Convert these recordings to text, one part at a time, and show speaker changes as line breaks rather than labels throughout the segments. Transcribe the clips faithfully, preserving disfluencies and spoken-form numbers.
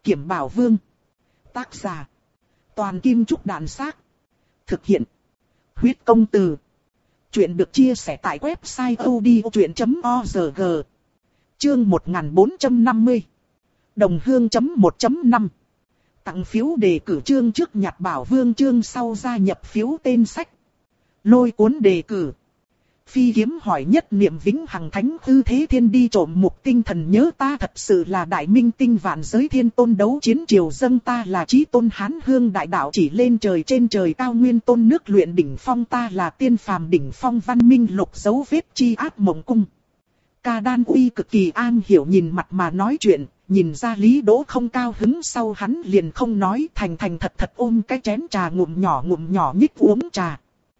Kiểm Bảo Vương. Tác giả. Toàn Kim Trúc Đàn Xác. Thực hiện. Huyết Công Từ. Chuyện được chia sẻ tại website odchuyện chấm org. Chương một nghìn bốn trăm năm mươi. Đồng hương chấm một chấm năm. Tặng phiếu đề cử chương trước nhặt Bảo Vương chương sau gia nhập phiếu tên sách. Lôi cuốn đề cử. Phi kiếm hỏi nhất niệm vĩnh hằng thánh hư thế thiên đi trộm mục tinh thần nhớ ta thật sự là đại minh tinh vạn giới thiên tôn đấu chiến triều dâng ta là chí tôn hán hương đại đạo chỉ lên trời trên trời cao nguyên tôn nước luyện đỉnh phong ta là tiên phàm đỉnh phong văn minh lục dấu vết chi ác mộng cung. Ca Đan Uy cực kỳ an hiểu nhìn mặt mà nói chuyện, nhìn ra Lý Đỗ không cao hứng sau hắn liền không nói thành thành thật thật ôm cái chén trà ngụm nhỏ ngụm nhỏ nhích uống trà.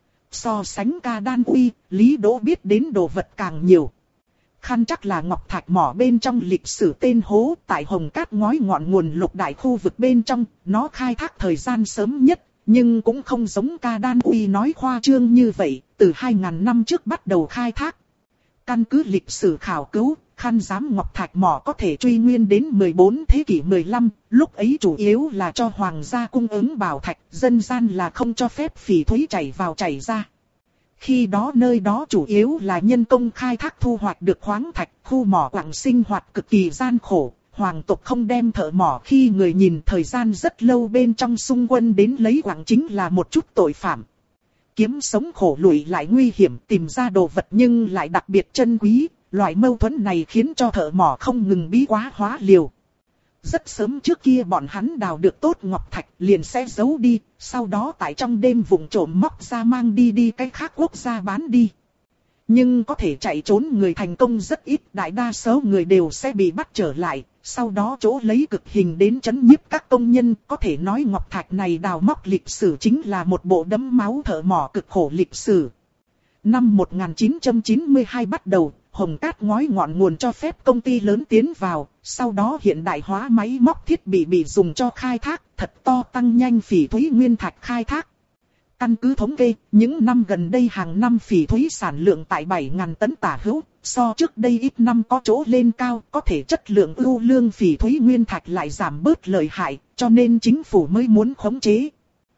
So sánh Ca Đan Uy, Lý Đỗ biết đến đồ vật càng nhiều. Khăn chắc là ngọc thạch mỏ bên trong lịch sử tên hố tại Hồng Cát ngói ngọn nguồn lục đại khu vực bên trong, nó khai thác thời gian sớm nhất, nhưng cũng không giống Ca Đan Uy nói khoa trương như vậy, từ hai nghìn năm trước bắt đầu khai thác. Căn cứ lịch sử khảo cứu, khăn giám ngọc thạch mỏ có thể truy nguyên đến mười bốn thế kỷ mười lăm, lúc ấy chủ yếu là cho hoàng gia cung ứng bảo thạch, dân gian là không cho phép phỉ thúy chảy vào chảy ra. Khi đó nơi đó chủ yếu là nhân công khai thác thu hoạch được khoáng thạch, khu mỏ quặng sinh hoạt cực kỳ gian khổ, hoàng tộc không đem thợ mỏ khi người nhìn thời gian rất lâu bên trong xung quân đến lấy quặng chính là một chút tội phạm. Kiếm sống khổ lụy lại nguy hiểm tìm ra đồ vật nhưng lại đặc biệt chân quý, loại mâu thuẫn này khiến cho thợ mỏ không ngừng bí quá hóa liều. Rất sớm trước kia bọn hắn đào được tốt ngọc thạch liền sẽ giấu đi, sau đó tại trong đêm vụng trộm móc ra mang đi đi cái khác quốc gia bán đi. Nhưng có thể chạy trốn người thành công rất ít, đại đa số người đều sẽ bị bắt trở lại, sau đó chỗ lấy cực hình đến trấn nhiếp các công nhân. Có thể nói ngọc thạch này đào móc lịch sử chính là một bộ đẫm máu thợ mỏ cực khổ lịch sử. Năm một nghìn chín trăm chín mươi hai bắt đầu, Hồng Cát ngói ngọn nguồn cho phép công ty lớn tiến vào, sau đó hiện đại hóa máy móc thiết bị bị dùng cho khai thác, thật to tăng nhanh phỉ thúy nguyên thạch khai thác. Căn cứ thống kê, những năm gần đây hàng năm phỉ thúy sản lượng tại bảy nghìn tấn tả hữu, so trước đây ít năm có chỗ lên cao, có thể chất lượng ưu lương phỉ thúy nguyên thạch lại giảm bớt lợi hại, cho nên chính phủ mới muốn khống chế.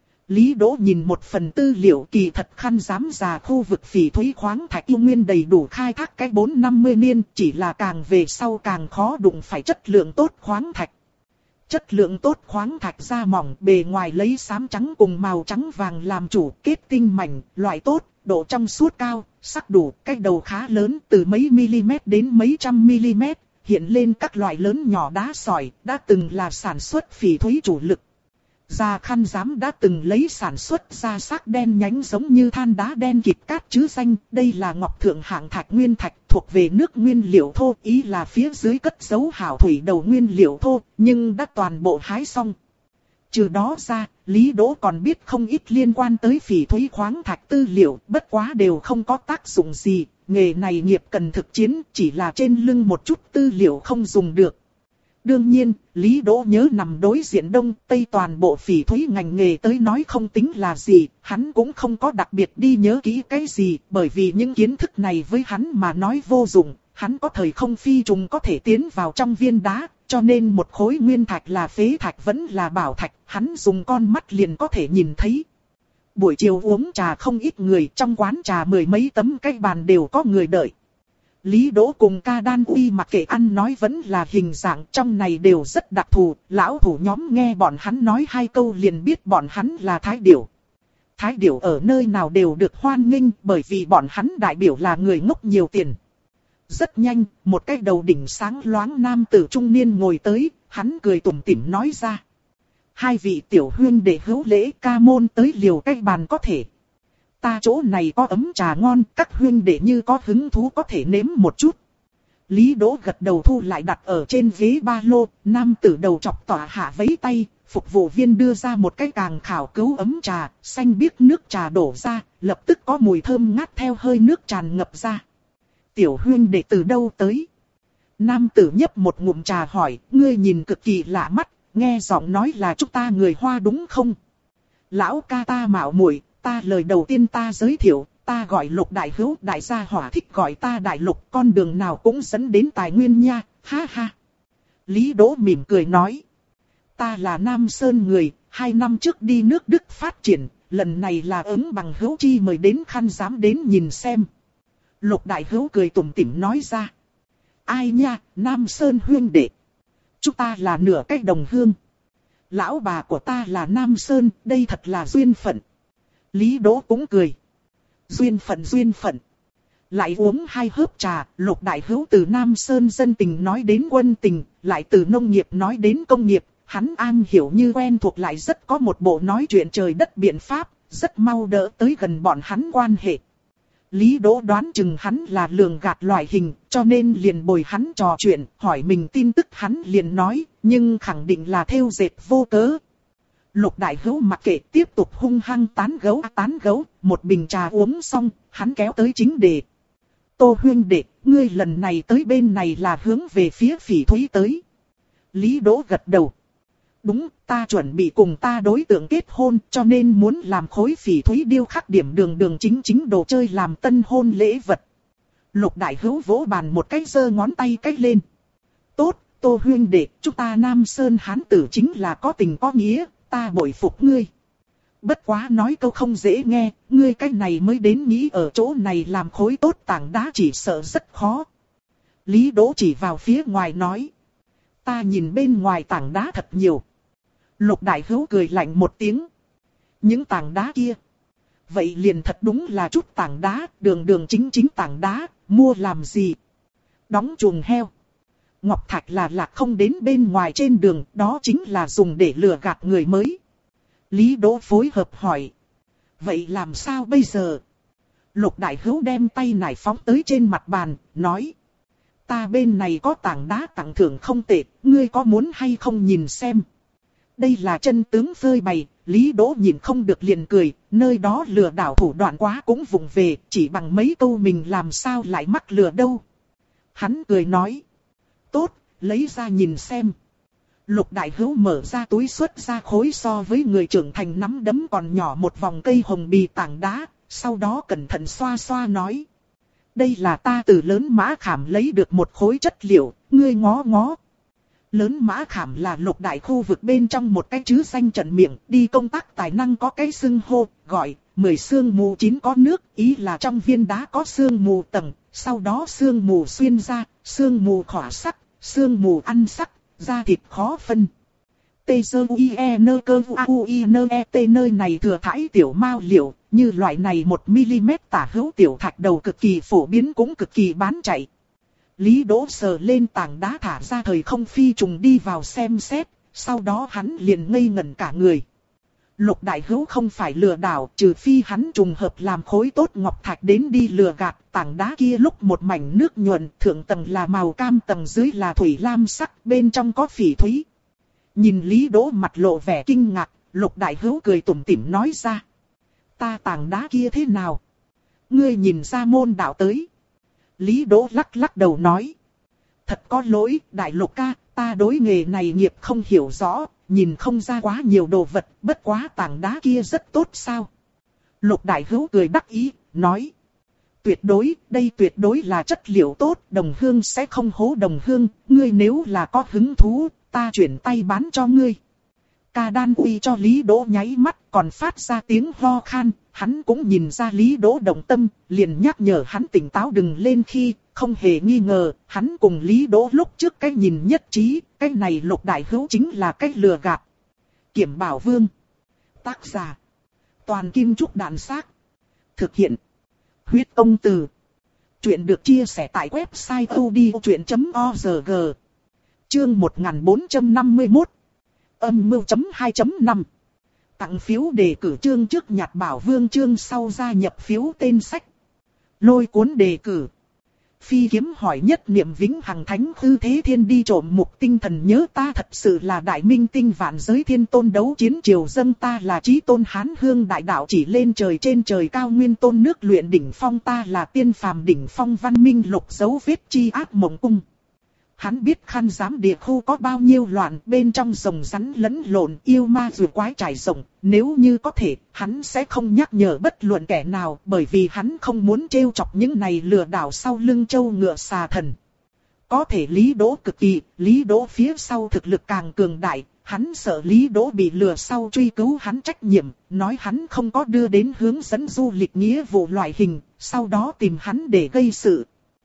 Lý Đỗ nhìn một phần tư liệu kỳ thật khăn giám già khu vực phỉ thúy khoáng thạch yêu nguyên đầy đủ khai thác cái bốn năm mươi niên, chỉ là càng về sau càng khó đụng phải chất lượng tốt khoáng thạch. Chất lượng tốt khoáng thạch da mỏng bề ngoài lấy xám trắng cùng màu trắng vàng làm chủ, kết tinh mảnh, loại tốt, độ trong suốt cao, sắc đủ, cái đầu khá lớn từ mấy mm đến mấy trăm mm, hiện lên các loại lớn nhỏ đá sỏi, đã từng là sản xuất phỉ thúy chủ lực. Gia khăn giám đã từng lấy sản xuất ra sắc đen nhánh giống như than đá đen kịt cát chứ danh, đây là ngọc thượng hạng thạch nguyên thạch thuộc về nước nguyên liệu thô, ý là phía dưới cất giấu hảo thủy đầu nguyên liệu thô, nhưng đã toàn bộ hái xong. Trừ đó ra, Lý Đỗ còn biết không ít liên quan tới phỉ thúy khoáng thạch tư liệu, bất quá đều không có tác dụng gì, nghề này nghiệp cần thực chiến, chỉ là trên lưng một chút tư liệu không dùng được. Đương nhiên, Lý Đỗ nhớ nằm đối diện Đông Tây toàn bộ phỉ thúy ngành nghề tới nói không tính là gì, hắn cũng không có đặc biệt đi nhớ kỹ cái gì, bởi vì những kiến thức này với hắn mà nói vô dụng, hắn có thời không phi trùng có thể tiến vào trong viên đá, cho nên một khối nguyên thạch là phế thạch vẫn là bảo thạch, hắn dùng con mắt liền có thể nhìn thấy. Buổi chiều uống trà không ít người, trong quán trà mười mấy tấm cái bàn đều có người đợi. Lý Đỗ cùng Ca Đan Uy mặc kệ ăn nói vẫn là hình dạng trong này đều rất đặc thù, lão thủ nhóm nghe bọn hắn nói hai câu liền biết bọn hắn là Thái Điểu. Thái Điểu ở nơi nào đều được hoan nghênh bởi vì bọn hắn đại biểu là người ngốc nhiều tiền. Rất nhanh, một cái đầu đỉnh sáng loáng nam tử trung niên ngồi tới, hắn cười tủm tỉm nói ra. Hai vị tiểu huynh đệ hữu lễ ca môn tới liều cái bàn có thể. Ta chỗ này có ấm trà ngon, các huynh đệ như có hứng thú có thể nếm một chút. Lý Đỗ gật đầu thu lại đặt ở trên ghế ba lô, nam tử đầu chọc tỏa hạ vẫy tay, phục vụ viên đưa ra một cái càng khảo cứu ấm trà, xanh biếc nước trà đổ ra, lập tức có mùi thơm ngát theo hơi nước tràn ngập ra. Tiểu huynh đệ từ đâu tới? Nam tử nhấp một ngụm trà hỏi, ngươi nhìn cực kỳ lạ mắt, nghe giọng nói là chúng ta người Hoa đúng không? Lão ca ta mạo muội. Ta lời đầu tiên ta giới thiệu, ta gọi Lục đại hữu, đại gia hỏa thích gọi ta đại Lục, con đường nào cũng dẫn đến tài nguyên nha, ha ha. Lý Đỗ mỉm cười nói. ta là Nam Sơn người, hai năm trước đi nước Đức phát triển, lần này là ứng bằng hữu chi mời đến khăn dám đến nhìn xem. Lục đại hữu cười tủm tỉm nói ra. Ai nha, Nam Sơn huynh đệ. Chúng ta là nửa cách đồng hương. Lão bà của ta là Nam Sơn, đây thật là duyên phận. Lý Đỗ cũng cười. Duyên phận duyên phận. Lại uống hai hớp trà, Lục đại hữu từ Nam Sơn dân tình nói đến quân tình, lại từ nông nghiệp nói đến công nghiệp. Hắn an hiểu như quen thuộc lại rất có một bộ nói chuyện trời đất biện pháp, rất mau đỡ tới gần bọn hắn quan hệ. Lý Đỗ đoán chừng hắn là lường gạt loại hình, cho nên liền bồi hắn trò chuyện, hỏi mình tin tức hắn liền nói, nhưng khẳng định là thêu dệt vô cớ. Lục đại hữu mặc kệ tiếp tục hung hăng tán gấu tán gấu, một bình trà uống xong, hắn kéo tới chính đề. Tô huynh đệ, ngươi lần này tới bên này là hướng về phía Phỉ Thúy tới. Lý Đỗ gật đầu. Đúng, ta chuẩn bị cùng ta đối tượng kết hôn, cho nên muốn làm khối Phỉ Thúy điêu khắc điểm đường đường chính chính đồ chơi làm tân hôn lễ vật. Lục đại hữu vỗ bàn một cái giơ ngón tay cách lên. Tốt, Tô huynh đệ, chúng ta Nam Sơn hán tử chính là có tình có nghĩa, ta bội phục ngươi. Bất quá nói câu không dễ nghe, ngươi cái này mới đến nghĩ ở chỗ này làm khối tốt tảng đá chỉ sợ rất khó. Lý Đỗ chỉ vào phía ngoài nói. Ta nhìn bên ngoài tảng đá thật nhiều. Lục đại hữu cười lạnh một tiếng. Những tảng đá kia. Vậy liền thật đúng là chút tảng đá, đường đường chính chính tảng đá, mua làm gì? Đóng chuồng heo. Ngọc thạch là lạc không đến bên ngoài trên đường, đó chính là dùng để lừa gạt người mới. Lý Đỗ phối hợp hỏi. Vậy làm sao bây giờ? Lục đại hữu đem tay nải phóng tới trên mặt bàn, nói. Ta bên này có tảng đá tặng thưởng không tệ, ngươi có muốn hay không nhìn xem? Đây là chân tướng phơi bày, Lý Đỗ nhìn không được liền cười, nơi đó lừa đảo thủ đoạn quá cũng vụng về, chỉ bằng mấy câu mình làm sao lại mắc lừa đâu. Hắn cười nói. Tốt, lấy ra nhìn xem. Lục đại hữu mở ra túi xuất ra khối so với người trưởng thành nắm đấm còn nhỏ một vòng cây hồng bì tảng đá, sau đó cẩn thận xoa xoa nói. Đây là ta từ lớn mã khảm lấy được một khối chất liệu, ngươi ngó ngó. Lớn mã khảm là lục đại khu vực bên trong một cái chữ danh trận miệng, đi công tác tài năng có cái xưng hô, gọi, mười sương mù chín có nước, ý là trong viên đá có sương mù tầng, sau đó sương mù xuyên ra, sương mù khỏa sắc, sương mù ăn sắc, da thịt khó phân. Tê sơ u e nơ cơ u i nơ e tê nơi này thừa thải tiểu mao liệu, như loại này một mi-li-mét tả hữu tiểu thạch đầu cực kỳ phổ biến cũng cực kỳ bán chạy. Lý Đỗ sờ lên tảng đá thả ra thời không phi trùng đi vào xem xét, sau đó hắn liền ngây ngẩn cả người. Lục đại hữu không phải lừa đảo, trừ phi hắn trùng hợp làm khối tốt ngọc thạch đến đi lừa gạt, tảng đá kia lúc một mảnh nước nhuận, thượng tầng là màu cam tầng dưới là thủy lam sắc, bên trong có phỉ thúy. Nhìn Lý Đỗ mặt lộ vẻ kinh ngạc, Lục đại hữu cười tủm tỉm nói ra. Ta tảng đá kia thế nào? Ngươi nhìn ra môn đạo tới. Lý Đỗ lắc lắc đầu nói. Thật có lỗi, đại lục ca, ta đối nghề này nghiệp không hiểu rõ, nhìn không ra quá nhiều đồ vật, bất quá tảng đá kia rất tốt sao? Lục đại hữu cười đắc ý, nói. Tuyệt đối, đây tuyệt đối là chất liệu tốt, đồng hương sẽ không hố đồng hương, ngươi nếu là có hứng thú, ta chuyển tay bán cho ngươi. Ca Đan Uy cho Lý Đỗ nháy mắt còn phát ra tiếng ho khan, hắn cũng nhìn ra Lý Đỗ động tâm, liền nhắc nhở hắn tỉnh táo đừng lên khi, không hề nghi ngờ, hắn cùng Lý Đỗ lúc trước cái nhìn nhất trí, cái này Lục đại hữu chính là cái lừa gạt. Kiểm Bảo Vương. Tác giả. Toàn Kim Trúc Đạn Xác. Thực hiện. Huyết Công Từ. Chuyện được chia sẻ tại website odchuyện chấm org. Chương một nghìn bốn trăm năm mươi mốt. Âm mưu chấm hai chấm năm. Tặng phiếu đề cử chương trước nhặt Bảo Vương chương sau gia nhập phiếu tên sách. Lôi cuốn đề cử. Phi kiếm hỏi nhất niệm vĩnh hằng thánh hư thế thiên đi trộm mục tinh thần nhớ ta thật sự là đại minh tinh vạn giới thiên tôn đấu chiến triều dâng ta là chí tôn hán hương đại đạo chỉ lên trời trên trời cao nguyên tôn nước luyện đỉnh phong ta là tiên phàm đỉnh phong văn minh lục dấu vết chi ác mộng cung. Hắn biết khăn giám địa khu có bao nhiêu loạn bên trong rồng rắn lẫn lộn yêu ma rùa quái trải rộng, nếu như có thể, hắn sẽ không nhắc nhở bất luận kẻ nào bởi vì hắn không muốn trêu chọc những này lừa đảo sau lưng châu ngựa xà thần. Có thể Lý Đỗ cực kỳ, Lý Đỗ phía sau thực lực càng cường đại, hắn sợ Lý Đỗ bị lừa sau truy cứu hắn trách nhiệm, nói hắn không có đưa đến hướng dẫn du lịch nghĩa vụ loại hình, sau đó tìm hắn để gây sự.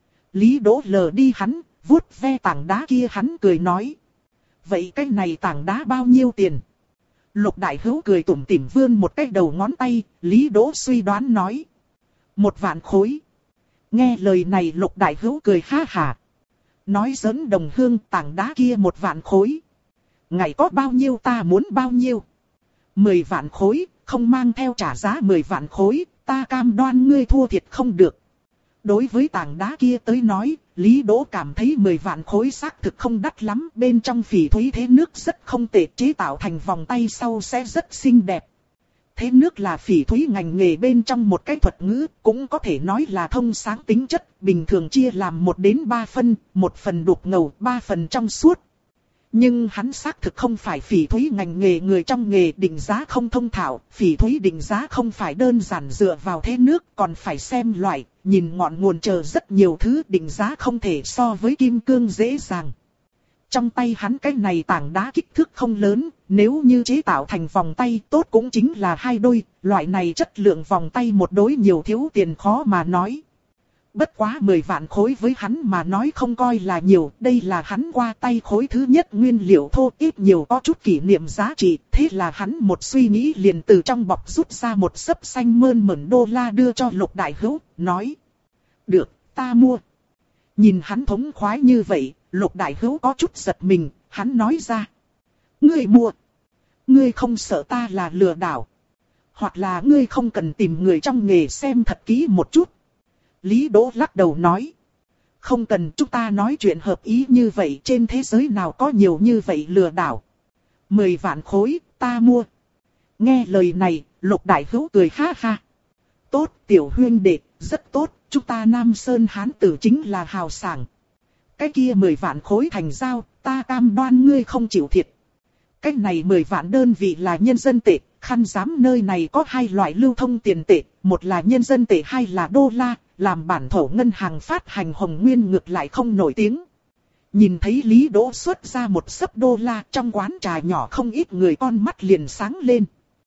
Lý Đỗ lờ đi hắn, vuốt ve tảng đá kia hắn cười nói. Vậy cái này tảng đá bao nhiêu tiền? Lục Đại Hữu cười tủm tỉm vươn một cái đầu ngón tay, Lý Đỗ suy đoán nói. Một vạn khối. Nghe lời này Lục Đại Hữu cười ha hả. Nói giỡn đồng hương tảng đá kia một vạn khối. Ngày có bao nhiêu ta muốn bao nhiêu. Mười vạn khối, không mang theo trả giá mười vạn khối, ta cam đoan ngươi thua thiệt không được. Đối với tảng đá kia tới nói, Lý Đỗ cảm thấy mười vạn khối xác thực không đắt lắm. Bên trong phỉ thúy thế nước rất không tệ, chế tạo thành vòng tay sau sẽ rất xinh đẹp. Thế nước là phỉ thúy ngành nghề bên trong một cái thuật ngữ, cũng có thể nói là thông sáng tính chất, bình thường chia làm một đến ba phân, một phần đục ngầu, ba phần trong suốt. Nhưng hắn xác thực không phải phỉ thúy ngành nghề, người trong nghề định giá không thông thạo, phỉ thúy định giá không phải đơn giản dựa vào thế nước, còn phải xem loại, nhìn ngọn nguồn chờ rất nhiều thứ, định giá không thể so với kim cương dễ dàng. Trong tay hắn cái này tảng đá kích thước không lớn, nếu như chế tạo thành vòng tay tốt cũng chính là hai đôi, loại này chất lượng vòng tay một đối nhiều thiếu tiền khó mà nói. Bất quá mười vạn khối với hắn mà nói không coi là nhiều, đây là hắn qua tay khối thứ nhất nguyên liệu thô, ít nhiều có chút kỷ niệm giá trị, thế là hắn một suy nghĩ liền từ trong bọc rút ra một xấp xanh mơn mởn đô la đưa cho Lục Đại Hữu, nói. Được, ta mua. Nhìn hắn thống khoái như vậy, Lục Đại Hữu có chút giật mình, hắn nói ra. Ngươi mua. Ngươi không sợ ta là lừa đảo. Hoặc là ngươi không cần tìm người trong nghề xem thật kỹ một chút. Lý Đỗ lắc đầu nói. Không cần, chúng ta nói chuyện hợp ý như vậy, trên thế giới nào có nhiều như vậy lừa đảo. Mười vạn khối, ta mua. Nghe lời này, Lục Đại Hữu cười ha ha. Tốt, tiểu huynh đệ, rất tốt, chúng ta Nam Sơn Hán tử chính là hào sảng. Cái kia mười vạn khối thành giao, ta cam đoan ngươi không chịu thiệt. Cái này mười vạn đơn vị là nhân dân tệ, khăn giám nơi này có hai loại lưu thông tiền tệ, một là nhân dân tệ hai là đô la, làm bản thổ ngân hàng phát hành hồng nguyên ngược lại không nổi tiếng. Nhìn thấy Lý Đỗ xuất ra một xấp đô la, trong quán trà nhỏ không ít người con mắt liền sáng lên.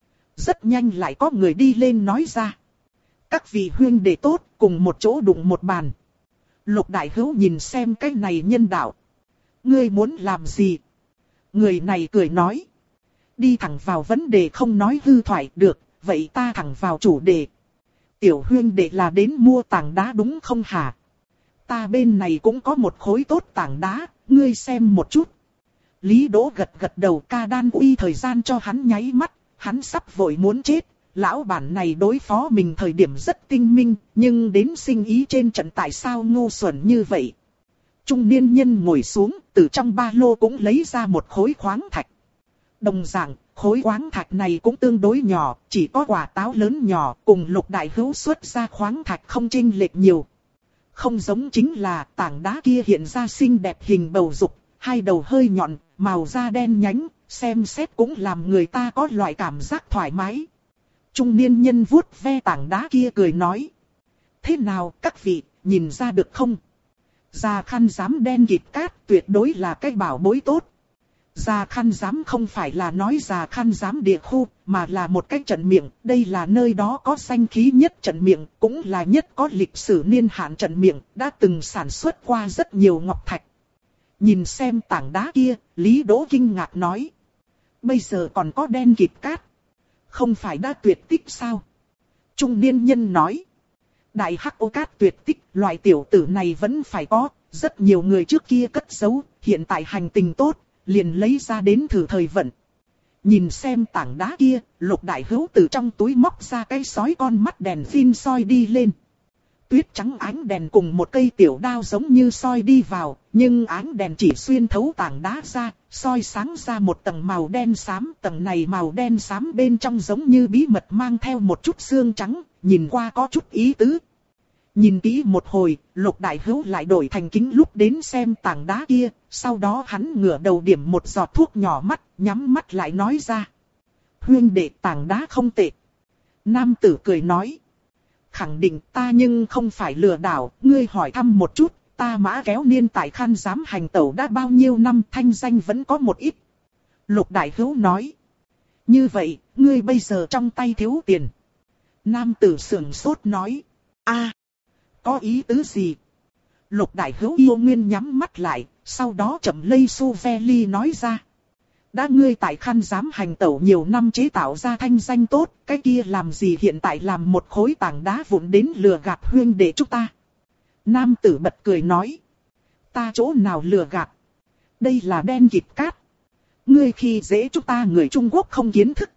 Rất nhanh lại có người đi lên nói ra. Các vị huynh đệ tốt, cùng một chỗ đụng một bàn. Lục Đại Hữu nhìn xem cái này nhân đạo. Ngươi muốn làm gì? Người này cười nói. Đi thẳng vào vấn đề không nói hư thoại được, vậy ta thẳng vào chủ đề. Tiểu huynh đệ là đến mua tảng đá đúng không hả? Ta bên này cũng có một khối tốt tảng đá, ngươi xem một chút. Lý Đỗ gật gật đầu, ca đan uy thời gian cho hắn nháy mắt, hắn sắp vội muốn chết. Lão bản này đối phó mình thời điểm rất tinh minh, nhưng đến sinh ý trên trận tại sao ngu xuẩn như vậy? Trung niên nhân ngồi xuống, từ trong ba lô cũng lấy ra một khối khoáng thạch. Đồng dạng, khối khoáng thạch này cũng tương đối nhỏ, chỉ có quả táo lớn nhỏ, cùng Lục Đại Hữu xuất ra khoáng thạch không chênh lệch nhiều. Không giống chính là tảng đá kia hiện ra xinh đẹp hình bầu dục, hai đầu hơi nhọn, màu da đen nhánh, xem xét cũng làm người ta có loại cảm giác thoải mái. Trung niên nhân vuốt ve tảng đá kia cười nói. Thế nào các vị, nhìn ra được không? Già khăn giám đen kịt cát tuyệt đối là cái bảo bối tốt. Già khăn giám không phải là nói già khăn giám địa khu, mà là một cái trận miệng. Đây là nơi đó có danh khí nhất trận miệng, cũng là nhất có lịch sử niên hạn trận miệng, đã từng sản xuất qua rất nhiều ngọc thạch. Nhìn xem tảng đá kia, Lý Đỗ kinh ngạc nói. Bây giờ còn có đen kịt cát. Không phải đã tuyệt tích sao? Trung niên nhân nói. Đại hắc ô cát tuyệt tích, loại tiểu tử này vẫn phải có. Rất nhiều người trước kia cất giấu, hiện tại hành tình tốt, liền lấy ra đến thử thời vận. Nhìn xem tảng đá kia, Lục Đại Hữu từ trong túi móc ra cái sói con mắt đèn pin soi đi lên. Tuyết trắng ánh đèn cùng một cây tiểu đao giống như soi đi vào, nhưng ánh đèn chỉ xuyên thấu tảng đá ra, soi sáng ra một tầng màu đen xám. Tầng này màu đen xám bên trong giống như bí mật mang theo một chút xương trắng, nhìn qua có chút ý tứ. Nhìn kỹ một hồi, Lục Đại Hữu lại đổi thành kính lúc đến xem tảng đá kia, sau đó hắn ngửa đầu điểm một giọt thuốc nhỏ mắt, nhắm mắt lại nói ra. Huynh đệ, tảng đá không tệ. Nam tử cười nói. Khẳng định ta nhưng không phải lừa đảo, ngươi hỏi thăm một chút, Ta Mã Kéo Niên tại Khan Giám hành tẩu đã bao nhiêu năm, thanh danh vẫn có một ít. Lục Đại Hữu nói. Như vậy, ngươi bây giờ trong tay thiếu tiền. Nam tử sườn sốt nói. A, có ý tứ gì? Lục Đại Hữu yêu nguyên nhắm mắt lại, sau đó chậm lây su ve ly nói ra. Đã ngươi tại Khan Giám hành tẩu nhiều năm chế tạo ra thanh danh tốt, cái kia làm gì hiện tại làm một khối tảng đá vụn đến lừa gạt huynh đệ chúng ta? Nam tử bật cười nói. Ta chỗ nào lừa gạt? Đây là đen kịt cát. Ngươi khi dễ chúng ta người Trung Quốc không kiến thức.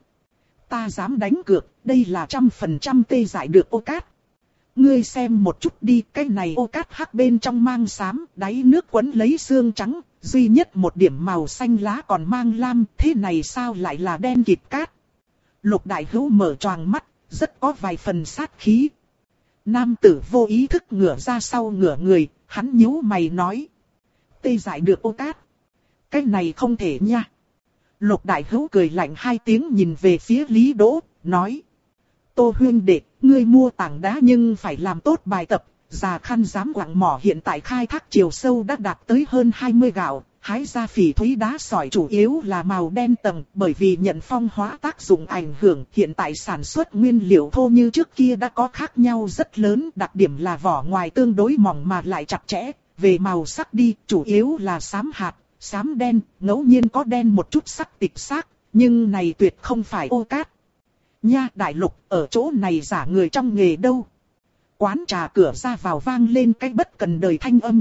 Ta dám đánh cược, đây là trăm phần trăm tê giải được ô cát. Ngươi xem một chút đi, cái này ô cát hắc bên trong mang xám, đáy nước quấn lấy xương trắng, duy nhất một điểm màu xanh lá còn mang lam, thế này sao lại là đen kịt cát? Lục Đại Hữu mở choàng mắt, rất có vài phần sát khí. Nam tử vô ý thức ngửa ra sau ngửa người, hắn nhíu mày nói. Tê giải được ô cát. Cái này không thể nha. Lục Đại Hữu cười lạnh hai tiếng nhìn về phía Lý Đỗ, nói. Tô huynh đệ, ngươi mua tảng đá nhưng phải làm tốt bài tập. Già Khan Giám quặng mỏ hiện tại khai thác chiều sâu đã đạt tới hơn hai mươi gạo. Hái ra phỉ thúy đá sỏi chủ yếu là màu đen tầng, bởi vì nhận phong hóa tác dụng ảnh hưởng, hiện tại sản xuất nguyên liệu thô như trước kia đã có khác nhau rất lớn, đặc điểm là vỏ ngoài tương đối mỏng mà lại chặt chẽ, về màu sắc đi, chủ yếu là xám hạt, xám đen, ngẫu nhiên có đen một chút sắc tịch xác, nhưng này tuyệt không phải ô cát. Nha đại lục, ở chỗ này giả người trong nghề đâu? Quán trà cửa ra vào vang lên cái bất cần đời thanh âm.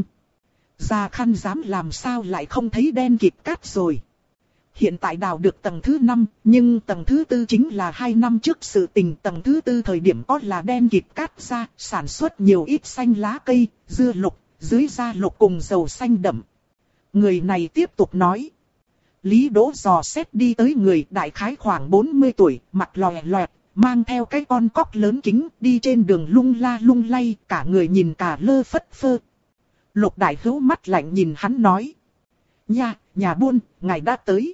Già Khan Giám làm sao lại không thấy đen kịt cát rồi. Hiện tại đào được tầng thứ năm, nhưng tầng thứ tư chính là hai năm trước sự tình. Tầng thứ tư thời điểm có là đen kịt cát ra, sản xuất nhiều ít xanh lá cây, dưa lục, dưới da lục cùng dầu xanh đậm. Người này tiếp tục nói. Lý Đỗ dò xét đi tới người đại khái khoảng bốn mươi tuổi, mặt lòe loẹt, mang theo cái con cóc lớn kính, đi trên đường lung la lung lay, cả người nhìn cả lơ phất phơ. Lục Đại Hữu mắt lạnh nhìn hắn nói. Nha, nhà buôn, ngài đã tới.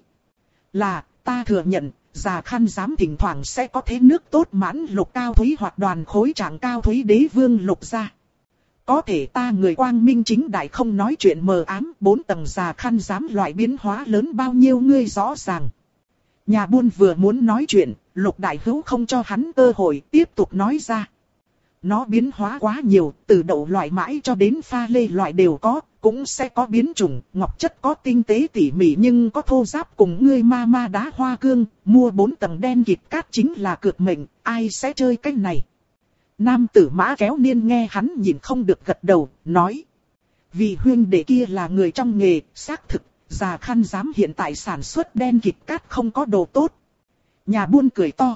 Là, ta thừa nhận, Già Khan Giám thỉnh thoảng sẽ có thế nước tốt mãn lục cao thúy hoặc đoàn khối trạng cao thúy đế vương lục ra. Có thể ta người quang minh chính đại không nói chuyện mờ ám, bốn tầng Già Khan Giám loại biến hóa lớn bao nhiêu ngươi rõ ràng. Nhà buôn vừa muốn nói chuyện, Lục Đại Hữu không cho hắn cơ hội tiếp tục nói ra. Nó biến hóa quá nhiều, từ đậu loại mãi cho đến pha lê loại đều có, cũng sẽ có biến chủng, ngọc chất có tinh tế tỉ mỉ nhưng có thô ráp cùng ngươi ma ma đá hoa cương, mua bốn tầng đen kịt cát chính là cược mệnh, ai sẽ chơi cái này. Nam tử Mã Kéo Niên nghe hắn nhìn không được gật đầu, nói. Vì huynh đệ kia là người trong nghề, xác thực, Già Khan Giám hiện tại sản xuất đen kịt cát không có đồ tốt. Nhà buôn cười to.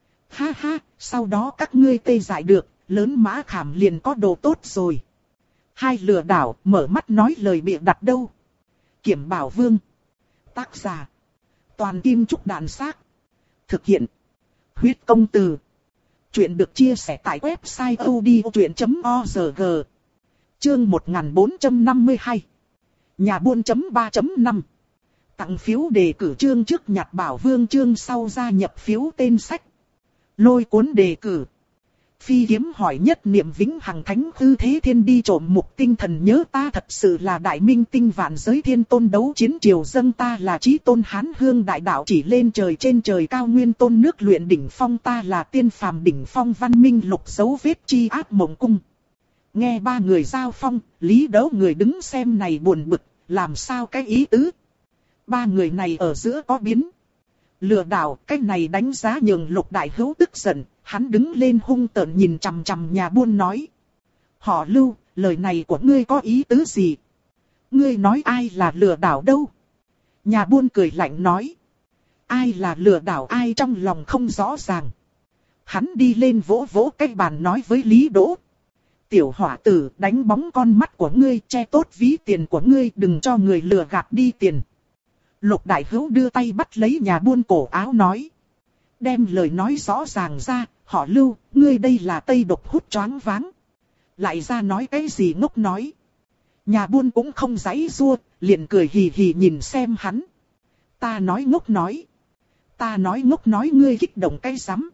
Ha ha, sau đó các ngươi tê giải được, lớn Mã Khảm liền có đồ tốt rồi. Hai lừa đảo mở mắt nói lời bịa đặt đâu. Kiểm Bảo Vương. Tác giả. Toàn Kim Trúc Đàn Xác. Thực hiện. Huyết Công Từ. Chuyện được chia sẻ tại website odchuyện chấm org. Chương một nghìn bốn trăm năm mươi hai. Nhà buôn chấm ba chấm năm. Tặng phiếu đề cử chương trước nhặt Bảo Vương chương sau gia nhập phiếu tên sách. Lôi cuốn đề cử. Phi kiếm hỏi nhất niệm vĩnh hằng thánh hư thế thiên đi trộm mục tinh thần nhớ ta thật sự là đại minh tinh vạn giới thiên tôn đấu chiến triều dâng ta là chí tôn hán hương đại đạo chỉ lên trời trên trời cao nguyên tôn nước luyện đỉnh phong ta là tiên phàm đỉnh phong văn minh lục dấu vết chi ác mộng cung. Nghe ba người giao phong, Lý Đấu người đứng xem này buồn bực, làm sao cái ý tứ. Ba người này ở giữa có biến. Lừa đảo, cái này đánh giá nhường Lục Đại Hữu tức giận, hắn đứng lên hung tợn nhìn chằm chằm nhà buôn nói. Họ Lưu, lời này của ngươi có ý tứ gì? Ngươi nói ai là lừa đảo đâu? Nhà buôn cười lạnh nói. Ai là lừa đảo ai trong lòng không rõ ràng. Hắn đi lên vỗ vỗ cái bàn nói với Lý Đỗ. Tiểu hỏa tử đánh bóng con mắt của ngươi che tốt ví tiền của ngươi đừng cho người lừa gạt đi tiền. Lục Đại Hữu đưa tay bắt lấy nhà buôn cổ áo nói. Đem lời nói rõ ràng ra, họ Lưu, ngươi đây là tây độc hút choáng váng. Lại ra nói cái gì ngốc nói. Nhà buôn cũng không giãy giụa, liền cười hì hì nhìn xem hắn. Ta nói ngốc nói. Ta nói ngốc nói ngươi kích động cái rắm.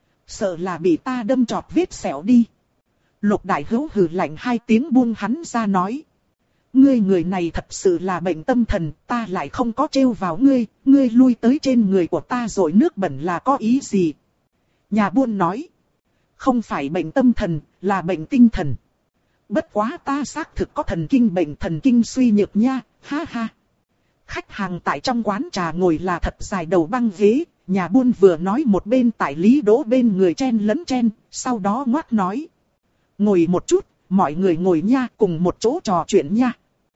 Sợ là bị ta đâm trọt vết sẹo đi. Lục Đại Hữu hừ lạnh hai tiếng buông hắn ra nói. Ngươi người này thật sự là bệnh tâm thần, ta lại không có trêu vào ngươi, ngươi lui tới trên người của ta rồi nước bẩn là có ý gì? Nhà buôn nói. Không phải bệnh tâm thần, là bệnh tinh thần. Bất quá ta xác thực có thần kinh bệnh thần kinh suy nhược nha, ha ha. Khách hàng tại trong quán trà ngồi là thật dài đầu băng ghế, nhà buôn vừa nói một bên tại Lý Đỗ bên người chen lấn chen, sau đó ngoác nói. Ngồi một chút, mọi người ngồi nha, cùng một chỗ trò chuyện nha.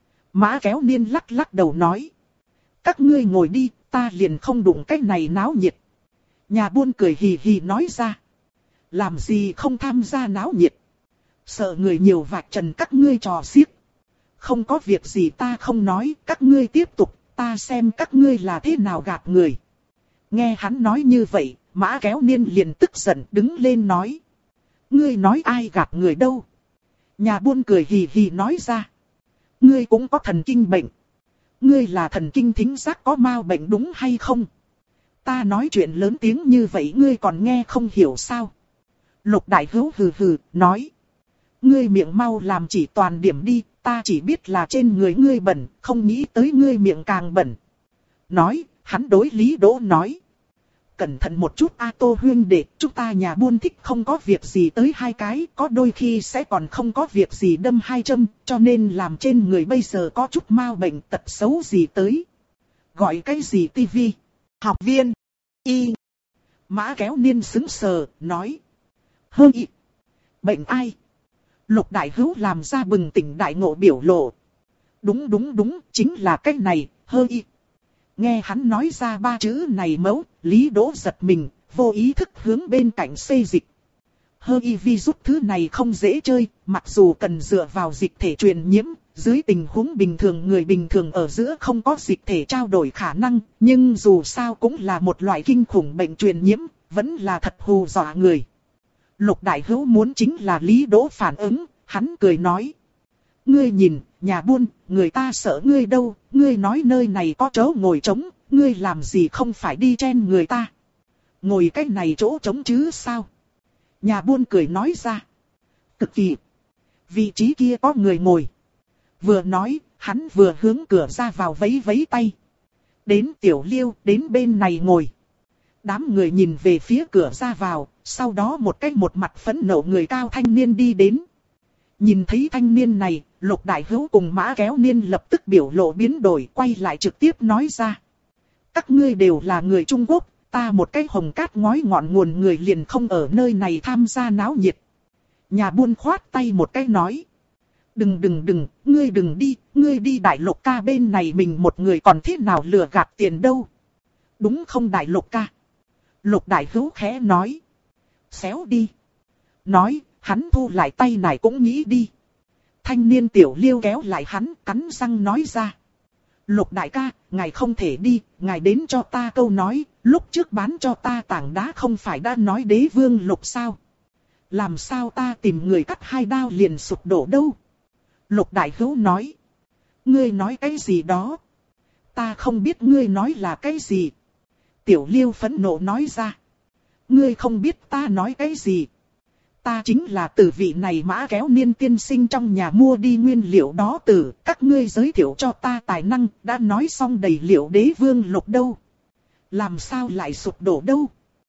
Mã Kéo Niên lắc lắc đầu nói. Các ngươi ngồi đi, ta liền không đụng cái này náo nhiệt. Nhà buôn cười hì hì nói ra. Làm gì không tham gia náo nhiệt. Sợ người nhiều vạch trần các ngươi trò xiếc. Không có việc gì ta không nói, các ngươi tiếp tục, ta xem các ngươi là thế nào gạt người. Nghe hắn nói như vậy, Mã Kéo Niên liền tức giận đứng lên nói. Ngươi nói ai gạt người đâu? Nhà buôn cười hì hì nói ra. Ngươi cũng có thần kinh bệnh. Ngươi là thần kinh thính giác có mau bệnh đúng hay không? Ta nói chuyện lớn tiếng như vậy ngươi còn nghe không hiểu sao? Lục Đại Hữu hừ hừ, nói. Ngươi miệng mau làm chỉ toàn điểm đi, ta chỉ biết là trên người ngươi bẩn, không nghĩ tới ngươi miệng càng bẩn. Nói, hắn đối Lý Đỗ nói. Cẩn thận một chút A Tô huyên đệ, chúng ta nhà buôn thích không có việc gì tới hai cái, có đôi khi sẽ còn không có việc gì đâm hai châm, cho nên làm trên người bây giờ có chút mau bệnh tật xấu gì tới. Gọi cái gì tivi? Học viên? Y. Mã Kéo Niên sững sờ, nói. Hơ y. Bệnh ai? Lục Đại Hữu làm ra bừng tỉnh đại ngộ biểu lộ. Đúng đúng đúng, chính là cái này, hơ y. Nghe hắn nói ra ba chữ này mẫu, Lý Đỗ giật mình, vô ý thức hướng bên cạnh xê dịch. Hơ y virus thứ này không dễ chơi, mặc dù cần dựa vào dịch thể truyền nhiễm, dưới tình huống bình thường người bình thường ở giữa không có dịch thể trao đổi khả năng, nhưng dù sao cũng là một loại kinh khủng bệnh truyền nhiễm, vẫn là thật hù dọa người. Lục Đại Hữu muốn chính là Lý Đỗ phản ứng, hắn cười nói. Ngươi nhìn, nhà buôn, người ta sợ ngươi đâu, ngươi nói nơi này có chỗ ngồi trống, ngươi làm gì không phải đi chen người ta. Ngồi cái này chỗ trống chứ sao? Nhà buôn cười nói ra. Cực kỳ. Vị trí kia có người ngồi. Vừa nói, hắn vừa hướng cửa ra vào vẫy vẫy tay. Đến Tiểu Liêu, đến bên này ngồi. Đám người nhìn về phía cửa ra vào, sau đó một cái một mặt phẫn nộ người cao thanh niên đi đến. Nhìn thấy thanh niên này, Lục Đại Hữu cùng Mã Kéo Niên lập tức biểu lộ biến đổi, quay lại trực tiếp nói ra. Các ngươi đều là người Trung Quốc, ta một cái hồng cát ngói ngọn nguồn người liền không ở nơi này tham gia náo nhiệt. Nhà buôn khoát tay một cái nói. Đừng đừng đừng, ngươi đừng đi, ngươi đi Đại Lục ca bên này mình một người còn thế nào lừa gạt tiền đâu. Đúng không Đại Lục ca? Lục Đại Hữu khẽ nói. Xéo đi. Nói, hắn thu lại tay này cũng nghĩ đi. Thanh niên Tiểu Liêu kéo lại hắn, cắn răng nói ra. Lục đại ca, ngài không thể đi, ngài đến cho ta câu nói, lúc trước bán cho ta tảng đá không phải đã nói đế vương Lục sao? Làm sao ta tìm người cắt hai đao liền sụp đổ đâu? Lục Đại Hữu nói. Ngươi nói cái gì đó? Ta không biết ngươi nói là cái gì. Tiểu Liêu phẫn nộ nói ra. Ngươi không biết ta nói cái gì. Ta chính là từ vị này Mã Kéo Niên tiên sinh trong nhà mua đi nguyên liệu đó từ các ngươi giới thiệu cho ta tài năng, đã nói xong đầy liệu đế vương Lục đâu. Làm sao lại sụp đổ đâu?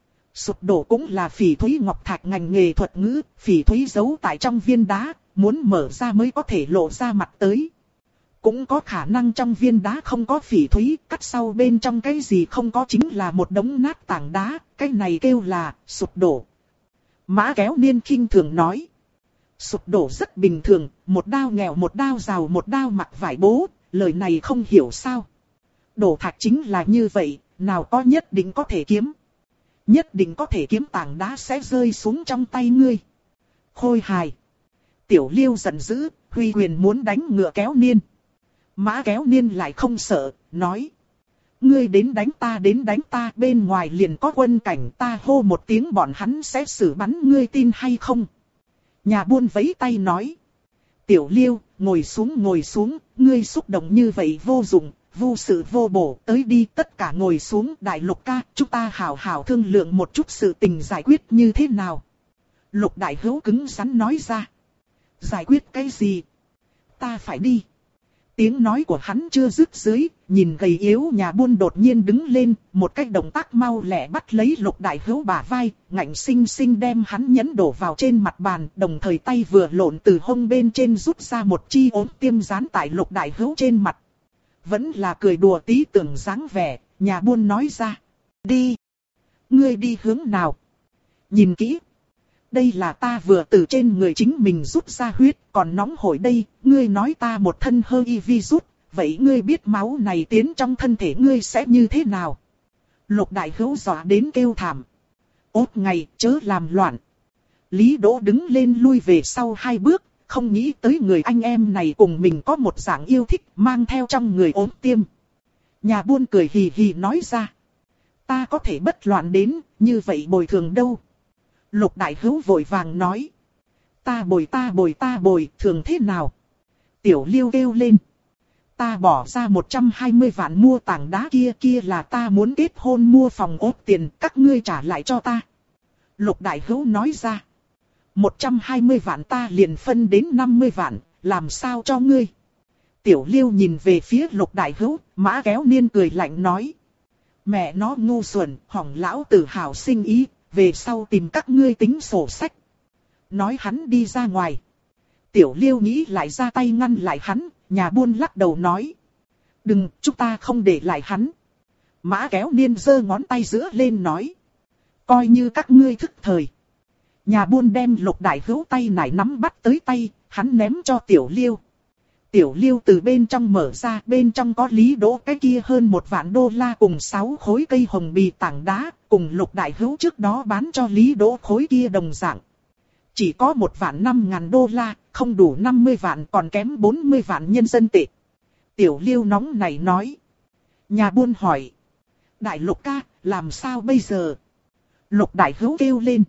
Sụp đổ cũng là phỉ thúy ngọc thạch ngành nghề thuật ngữ, phỉ thúy giấu tại trong viên đá, muốn mở ra mới có thể lộ ra mặt tới. Cũng có khả năng trong viên đá không có phỉ thúy, cắt sau bên trong cái gì không có chính là một đống nát tảng đá, cái này kêu là sụp đổ. Mã Kéo Niên khinh thường nói. Sụp đổ rất bình thường, một đao nghèo một đao giàu một đao mặc vải bố, lời này không hiểu sao. Đổ thạch chính là như vậy, nào có nhất định có thể kiếm. Nhất định có thể kiếm tảng đá sẽ rơi xuống trong tay ngươi. Khôi hài. Tiểu Liêu giận dữ, huy quyền muốn đánh ngựa Kéo Niên. Mã Kéo Niên lại không sợ, nói. Ngươi đến đánh ta đến đánh ta, bên ngoài liền có quân cảnh, ta hô một tiếng bọn hắn sẽ xử bắn ngươi tin hay không? Nhà buôn vẫy tay nói. Tiểu Liêu, ngồi xuống ngồi xuống, ngươi xúc động như vậy vô dụng, vô sự vô bổ, tới đi tất cả ngồi xuống. Đại Lục ca, chúng ta hảo hảo thương lượng một chút sự tình giải quyết như thế nào? Lục Đại Hữu cứng rắn nói ra. Giải quyết cái gì? Ta phải đi. Tiếng nói của hắn chưa dứt dưới, nhìn gầy yếu nhà buôn đột nhiên đứng lên, một cái động tác mau lẹ bắt lấy Lục Đại Hữu bả vai, ngạnh sinh sinh đem hắn nhấn đổ vào trên mặt bàn, đồng thời tay vừa lộn từ hông bên trên rút ra một chi ốm tiêm dán tại Lục Đại Hữu trên mặt. Vẫn là cười đùa tí tưởng dáng vẻ, nhà buôn nói ra. Đi! Ngươi đi hướng nào? Nhìn kỹ! Đây là ta vừa từ trên người chính mình rút ra huyết, còn nóng hổi đây, ngươi nói ta một thân hơi y virus, vậy ngươi biết máu này tiến trong thân thể ngươi sẽ như thế nào? Lục Đại Hữu dọa đến kêu thảm. Ốt ngày, chớ làm loạn. Lý Đỗ đứng lên lui về sau hai bước, không nghĩ tới người anh em này cùng mình có một dạng yêu thích mang theo trong người ốm tiêm. Nhà buôn cười hì hì nói ra. Ta có thể bất loạn đến, như vậy bồi thường đâu? Lục Đại Hữu vội vàng nói. Ta bồi ta bồi ta bồi, thường thế nào? Tiểu Liêu kêu lên. Ta bỏ ra một trăm hai mươi vạn mua tảng đá kia kia là ta muốn kết hôn mua phòng ốt tiền, các ngươi trả lại cho ta. Lục Đại Hữu nói ra. một trăm hai mươi vạn ta liền phân đến năm mươi vạn, làm sao cho ngươi? Tiểu Liêu nhìn về phía Lục Đại Hữu, Mã Kéo Niên cười lạnh nói. Mẹ nó ngu xuẩn, hỏng lão tử hào sinh ý, về sau tìm các ngươi tính sổ sách. Nói hắn đi ra ngoài. Tiểu Liêu nghĩ lại ra tay ngăn lại hắn, nhà buôn lắc đầu nói. Đừng, chúng ta không để lại hắn. Mã Kéo Niên giơ ngón tay giữa lên nói. Coi như các ngươi thức thời. Nhà buôn đem Lục Đại Hữu tay nải nắm bắt tới tay, hắn ném cho Tiểu Liêu. Tiểu Liêu từ bên trong mở ra, bên trong có Lý Đỗ cái kia hơn một vạn đô la cùng sáu khối cây hồng bì tảng đá, cùng Lục Đại Hữu trước đó bán cho Lý Đỗ khối kia đồng dạng. Chỉ có một vạn năm ngàn đô la, không đủ năm mươi vạn còn kém bốn mươi vạn nhân dân tệ. Tiểu Liêu nóng này nói. Nhà buôn hỏi. Đại Lục ca, làm sao bây giờ? Lục Đại Hữu kêu lên.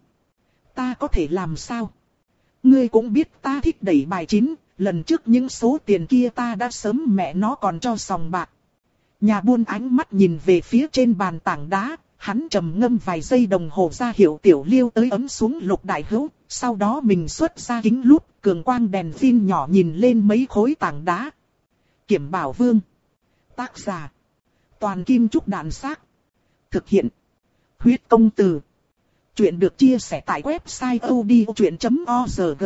Ta có thể làm sao? Ngươi cũng biết ta thích đẩy bài chín, lần trước những số tiền kia ta đã sớm mẹ nó còn cho sòng bạc. Nhà buôn ánh mắt nhìn về phía trên bàn tảng đá, hắn trầm ngâm vài giây đồng hồ ra hiệu Tiểu Liêu tới ấm xuống Lục Đại Hữu, sau đó mình xuất ra kính lúp, cường quang đèn pin nhỏ nhìn lên mấy khối tảng đá. Kiểm Bảo Vương. Tác giả. Toàn Kim Trúc Đàn Xác. Thực hiện. Huyết Công Từ. Chuyện được chia sẻ tại website odchuyện chấm org.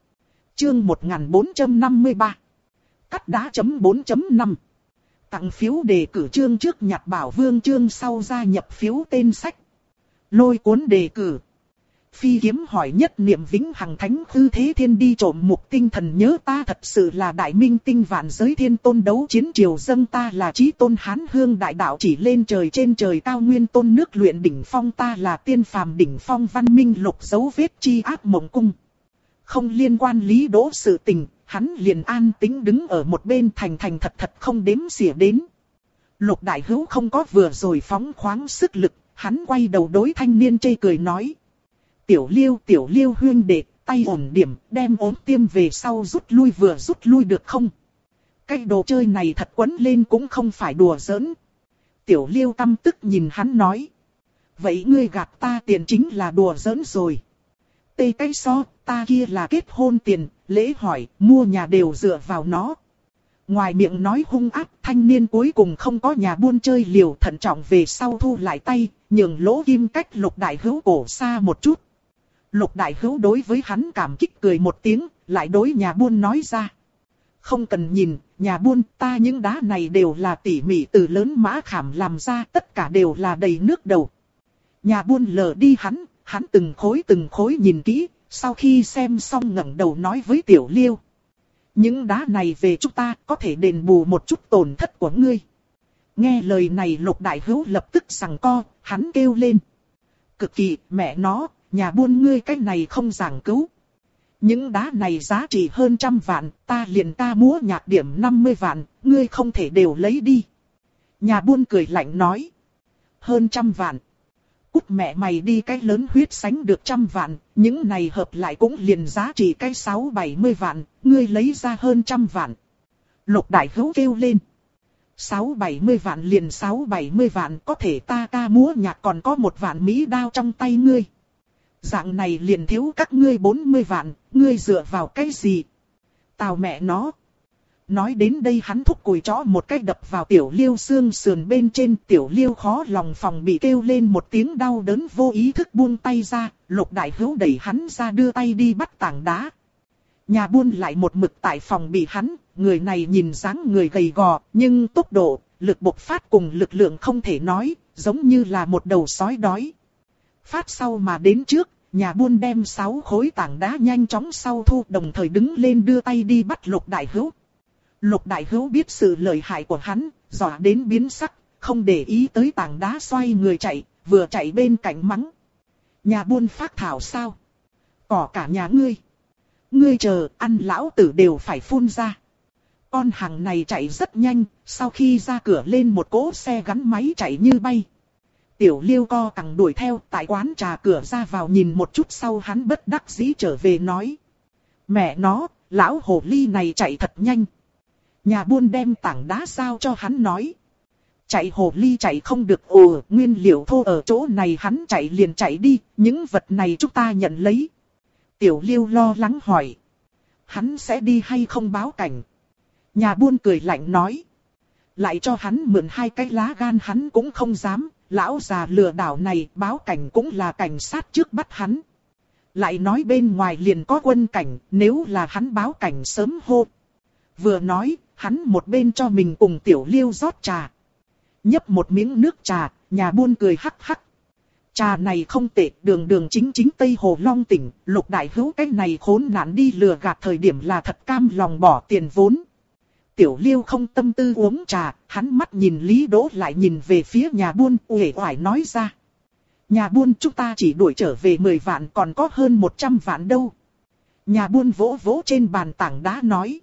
Chương một nghìn bốn trăm năm mươi ba. Cắt đá chấm bốn chấm năm. Tặng phiếu đề cử chương trước nhặt Bảo Vương chương sau gia nhập phiếu tên sách. Lôi cuốn đề cử. Phi kiếm hỏi nhất niệm vĩnh hằng thánh hư thế thiên đi trộm mục tinh thần nhớ ta thật sự là đại minh tinh vạn giới thiên tôn đấu chiến triều dâng ta là chí tôn hán hương đại đạo chỉ lên trời trên trời cao nguyên tôn nước luyện đỉnh phong ta là tiên phàm đỉnh phong văn minh lục dấu vết chi ác mộng cung. Không liên quan Lý Đỗ sự tình, hắn liền an tĩnh đứng ở một bên thành thành thật thật không đếm xỉa đến. Lục Đại Hữu không có vừa rồi phóng khoáng sức lực, hắn quay đầu đối thanh niên chê cười nói. Tiểu Liêu, Tiểu Liêu huyên đệ, tay ổn điểm, đem ốm tiêm về sau rút lui vừa rút lui được không? Cái đồ chơi này thật quấn lên cũng không phải đùa giỡn. Tiểu Liêu căm tức nhìn hắn nói. Vậy ngươi gạt ta tiền chính là đùa giỡn rồi. Tê cái so, ta kia là kết hôn tiền, lễ hỏi, mua nhà đều dựa vào nó. Ngoài miệng nói hung ác, thanh niên cuối cùng không có nhà buôn chơi liều thận trọng về sau thu lại tay, nhường Lỗ Kim cách Lục Đại Hữu cổ xa một chút. Lục Đại Hữu đối với hắn cảm kích cười một tiếng, lại đối nhà buôn nói ra. Không cần nhìn, nhà buôn ta những đá này đều là tỉ mỉ từ lớn mã khảm làm ra, tất cả đều là đầy nước đầu. Nhà buôn lờ đi hắn, hắn từng khối từng khối nhìn kỹ, sau khi xem xong ngẩng đầu nói với Tiểu Liêu. Những đá này về chúng ta có thể đền bù một chút tổn thất của ngươi. Nghe lời này Lục Đại Hữu lập tức giằng co, hắn kêu lên. Cực kỳ, mẹ nó, nhà buôn ngươi cái này không giảng cứu. Những đá này giá trị hơn trăm vạn, ta liền ta múa nhạc điểm năm mươi vạn, ngươi không thể đều lấy đi. Nhà buôn cười lạnh nói. Hơn trăm vạn. Cút mẹ mày đi cái lớn huyết sánh được trăm vạn, những này hợp lại cũng liền giá trị cái sáu bảy mươi vạn, ngươi lấy ra hơn trăm vạn. Lục Đại Hữu kêu lên. Sáu bảy mươi vạn liền sáu bảy mươi vạn, có thể ta ca múa nhạc còn có một vạn mỹ đao trong tay ngươi. Dạng này liền thiếu các ngươi bốn mươi vạn, ngươi dựa vào cái gì? Tào mẹ nó. Nói đến đây hắn thúc cùi chó một cái đập vào Tiểu Liêu xương sườn bên trên. Tiểu Liêu khó lòng phòng bị kêu lên một tiếng đau đớn, vô ý thức buông tay ra. Lục Đại Hữu đẩy hắn ra đưa tay đi bắt tảng đá. Nhà buôn lại một mực tại phòng bị hắn. Người này nhìn dáng người gầy gò, nhưng tốc độ, lực bộc phát cùng lực lượng không thể nói, giống như là một đầu sói đói. Phát sau mà đến trước, nhà buôn đem sáu khối tảng đá nhanh chóng sau thu, đồng thời đứng lên đưa tay đi bắt Lục Đại Hữu. Lục Đại Hữu biết sự lợi hại của hắn, dọa đến biến sắc, không để ý tới tảng đá, xoay người chạy, vừa chạy bên cạnh mắng. Nhà buôn phác thảo sao? Cỏ cả nhà ngươi. Ngươi chờ, ăn lão tử đều phải phun ra. Con hàng này chạy rất nhanh, sau khi ra cửa lên một cỗ xe gắn máy chạy như bay. Tiểu Liêu co cẳng đuổi theo, tại quán trà cửa ra vào nhìn một chút sau hắn bất đắc dĩ trở về nói. Mẹ nó, lão hồ ly này chạy thật nhanh. Nhà buôn đem tảng đá giao cho hắn nói. Chạy hồ ly chạy không được, ồ, nguyên liệu thô ở chỗ này, hắn chạy liền chạy đi, những vật này chúng ta nhận lấy. Tiểu Liêu lo lắng hỏi. Hắn sẽ đi hay không báo cảnh? Nhà buôn cười lạnh nói. Lại cho hắn mượn hai cái lá gan hắn cũng không dám, lão già lừa đảo này báo cảnh cũng là cảnh sát trước bắt hắn. Lại nói bên ngoài liền có quân cảnh, nếu là hắn báo cảnh sớm hô. Vừa nói, hắn một bên cho mình cùng Tiểu Liêu rót trà. Nhấp một miếng nước trà, nhà buôn cười hắc hắc. Trà này không tệ, đường đường chính chính Tây Hồ Long tỉnh, Lục Đại Hữu cái này khốn nạn đi lừa gạt thời điểm là thật cam lòng bỏ tiền vốn. Tiểu Liêu không tâm tư uống trà, hắn mắt nhìn Lý Đỗ lại nhìn về phía nhà buôn, uể oải nói ra. Nhà buôn, chúng ta chỉ đuổi trở về mười vạn, còn có hơn một trăm vạn đâu. Nhà buôn vỗ vỗ trên bàn tảng đá nói.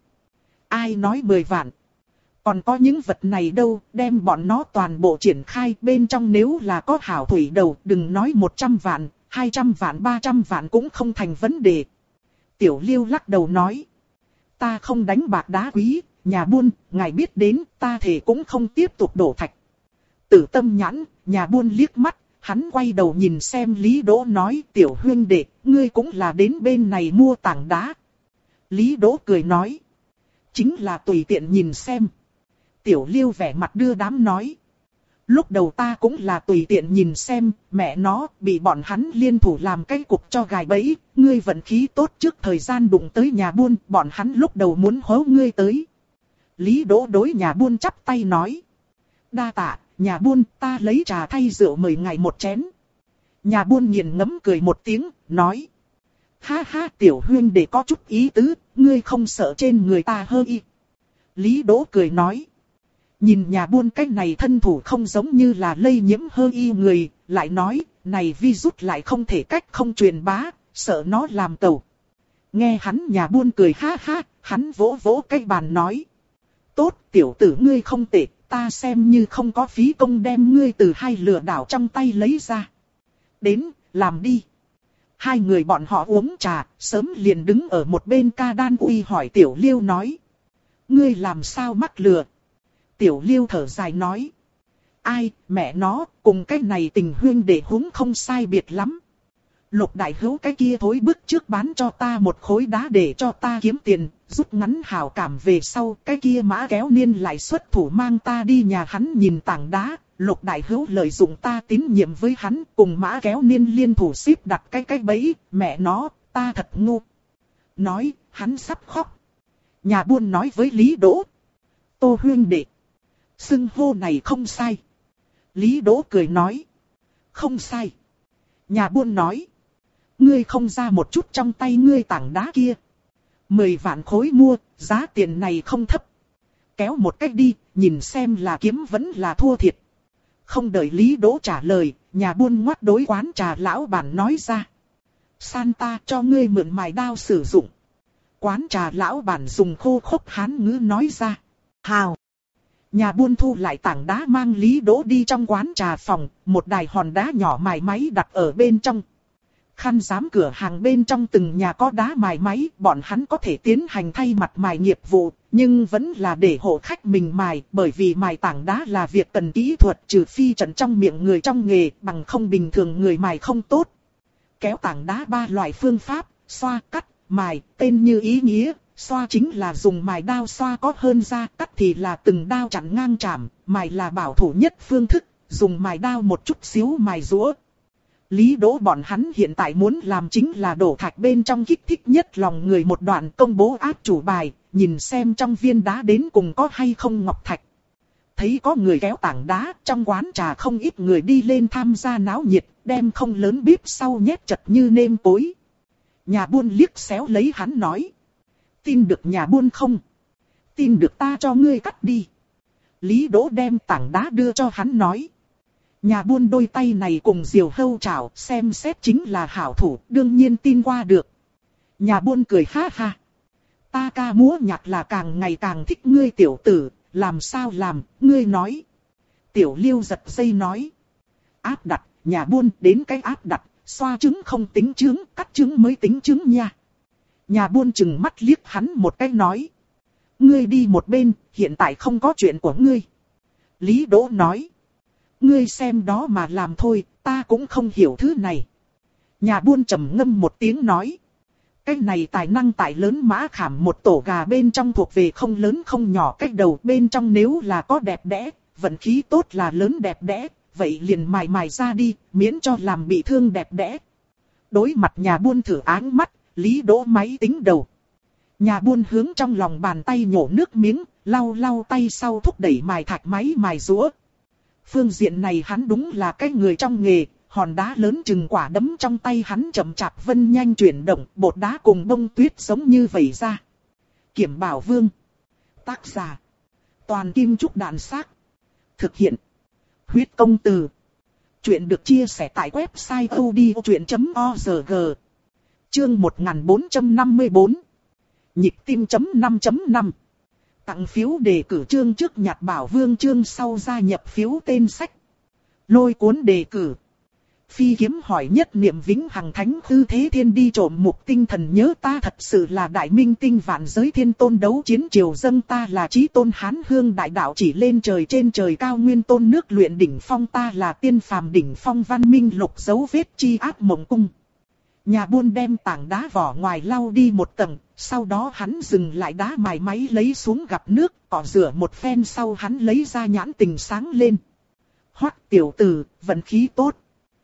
Ai nói mười vạn? Còn có những vật này đâu, đem bọn nó toàn bộ triển khai, bên trong nếu là có hảo thủy đầu, đừng nói một trăm vạn, hai trăm vạn, ba trăm vạn cũng không thành vấn đề. Tiểu Liêu lắc đầu nói. Ta không đánh bạc đá quý, nhà buôn, ngài biết đến, ta thể cũng không tiếp tục đổ thạch. Tử tâm nhãn, nhà buôn liếc mắt, hắn quay đầu nhìn xem Lý Đỗ nói. Tiểu huynh đệ, ngươi cũng là đến bên này mua tảng đá. Lý Đỗ cười nói. Chính là tùy tiện nhìn xem. Tiểu Liêu vẻ mặt đưa đám nói. Lúc đầu ta cũng là tùy tiện nhìn xem, mẹ nó, bị bọn hắn liên thủ làm cái cục cho gài bẫy, ngươi vận khí tốt trước thời gian đụng tới nhà buôn, bọn hắn lúc đầu muốn hố ngươi tới. Lý Đỗ đối nhà buôn chắp tay nói. Đa tạ, nhà buôn, ta lấy trà thay rượu mời ngài một chén. Nhà buôn nghiền ngẫm cười một tiếng, nói. Ha ha, tiểu huynh để có chút ý tứ, ngươi không sợ trên người ta hơ y. Lý Đỗ cười nói. Nhìn nhà buôn cách này thân thủ không giống như là lây nhiễm hơ y người, lại nói, này virus lại không thể cách không truyền bá, sợ nó làm tẩu. Nghe hắn nhà buôn cười ha ha, hắn vỗ vỗ cái bàn nói. Tốt, tiểu tử ngươi không tệ, ta xem như không có phí công đem ngươi từ hai lừa đảo trong tay lấy ra. Đến, làm đi. Hai người bọn họ uống trà, sớm liền đứng ở một bên ca đan uy hỏi Tiểu Liêu nói. Ngươi làm sao mắc lừa? Tiểu Liêu thở dài nói. Ai, mẹ nó, cùng cái này tình huynh đệ huống không sai biệt lắm. Lục Đại Hữu cái kia thối bước trước bán cho ta một khối đá để cho ta kiếm tiền, rút ngắn hảo cảm về sau, cái kia Mã Kéo Niên lại xuất thủ mang ta đi nhà hắn nhìn tảng đá. Lục Đại Hữu lợi dụng ta tín nhiệm với hắn, cùng Mã Kéo Niên liên thủ xếp đặt cái cái bẫy, mẹ nó, ta thật ngu. Nói, hắn sắp khóc. Nhà buôn nói với Lý Đỗ. Tô huynh đệ. Xưng hô này không sai. Lý Đỗ cười nói. Không sai. Nhà buôn nói. Ngươi không ra một chút trong tay ngươi tảng đá kia. Mười vạn khối mua, giá tiền này không thấp. Kéo một cách đi, nhìn xem là kiếm vẫn là thua thiệt. Không đợi Lý Đỗ trả lời, nhà buôn ngoắt đối quán trà lão bản nói ra. Santa cho ngươi mượn mài đao sử dụng. Quán trà lão bản dùng khô khốc hán ngữ nói ra. Hào. Nhà buôn thu lại tảng đá mang Lý Đỗ đi trong quán trà phòng, một đài hòn đá nhỏ mài máy đặt ở bên trong. Khăn giám cửa hàng bên trong từng nhà có đá mài máy, bọn hắn có thể tiến hành thay mặt mài nghiệp vụ, nhưng vẫn là để hộ khách mình mài, bởi vì mài tảng đá là việc cần kỹ thuật, trừ phi trận trong miệng người trong nghề, bằng không bình thường người mài không tốt. Kéo tảng đá ba loại phương pháp, xoa, cắt, mài, tên như ý nghĩa, Xoa chính là dùng mài đao xoa có hơn ra, cắt thì là từng đao chặn ngang chạm, mài là bảo thủ nhất phương thức, dùng mài đao một chút xíu mài rũa. Lý Đỗ bọn hắn hiện tại muốn làm chính là đổ thạch bên trong kích thích nhất lòng người một đoạn công bố áp chủ bài, nhìn xem trong viên đá đến cùng có hay không ngọc thạch. Thấy có người kéo tảng đá, trong quán trà không ít người đi lên tham gia náo nhiệt, đem không lớn bíp sau nhét chật như nêm cối. Nhà buôn liếc xéo lấy hắn nói. Tin được nhà buôn không? Tin được ta cho ngươi cắt đi. Lý Đỗ đem tảng đá đưa cho hắn nói. Nhà buôn đôi tay này cùng diều hâu chảo, xem xét chính là hảo thủ, đương nhiên tin qua được. Nhà buôn cười ha ha. Ta ca múa nhạc là càng ngày càng thích ngươi tiểu tử, làm sao làm, ngươi nói. Tiểu Liêu giật dây nói. Áp đặt, nhà buôn đến cái áp đặt, xoa trứng không tính trứng, cắt trứng mới tính trứng nha. Nhà buôn chừng mắt liếc hắn một cái nói. Ngươi đi một bên, hiện tại không có chuyện của ngươi. Lý Đỗ nói. Ngươi xem đó mà làm thôi, ta cũng không hiểu thứ này. Nhà buôn trầm ngâm một tiếng nói. Cái này tài năng tài lớn mã khảm một tổ gà bên trong thuộc về không lớn không nhỏ, cách đầu bên trong nếu là có đẹp đẽ, vận khí tốt là lớn đẹp đẽ, vậy liền mài mài ra đi, miễn cho làm bị thương đẹp đẽ. Đối mặt nhà buôn thử áng mắt, Lý Đỗ máy tính đầu. Nhà buôn hướng trong lòng bàn tay nhổ nước miếng, lau lau tay sau thúc đẩy mài thạch máy mài rũa. Phương diện này hắn đúng là cái người trong nghề, hòn đá lớn chừng quả đấm trong tay hắn chậm chạp vân nhanh chuyển động, bột đá cùng bông tuyết giống như vẩy ra. Kiểm Bảo Vương. Tác giả. Toàn Kim Trúc Đàn Xác. Thực hiện. Huyết Công Từ. Chuyện được chia sẻ tại website odchuyện chấm org. Chương một nghìn bốn trăm năm mươi tư. Nhịp tim chấm năm chấm năm. Tặng phiếu đề cử chương trước nhặt Bảo Vương chương sau gia nhập phiếu tên sách. Lôi cuốn đề cử. Phi kiếm hỏi nhất niệm vĩnh hằng thánh tư thế thiên đi trộm mục tinh thần nhớ ta thật sự là đại minh tinh vạn giới thiên tôn đấu chiến triều dâng ta là chí tôn hán hương đại đạo chỉ lên trời trên trời cao nguyên tôn nước luyện đỉnh phong ta là tiên phàm đỉnh phong văn minh lục dấu vết chi áp mộng cung. Nhà buôn đem tảng đá vỏ ngoài lau đi một tầng, sau đó hắn dừng lại đá mài máy lấy xuống gặp nước, cọ rửa một phen sau hắn lấy ra nhãn tình sáng lên. Hoắc tiểu tử, vận khí tốt.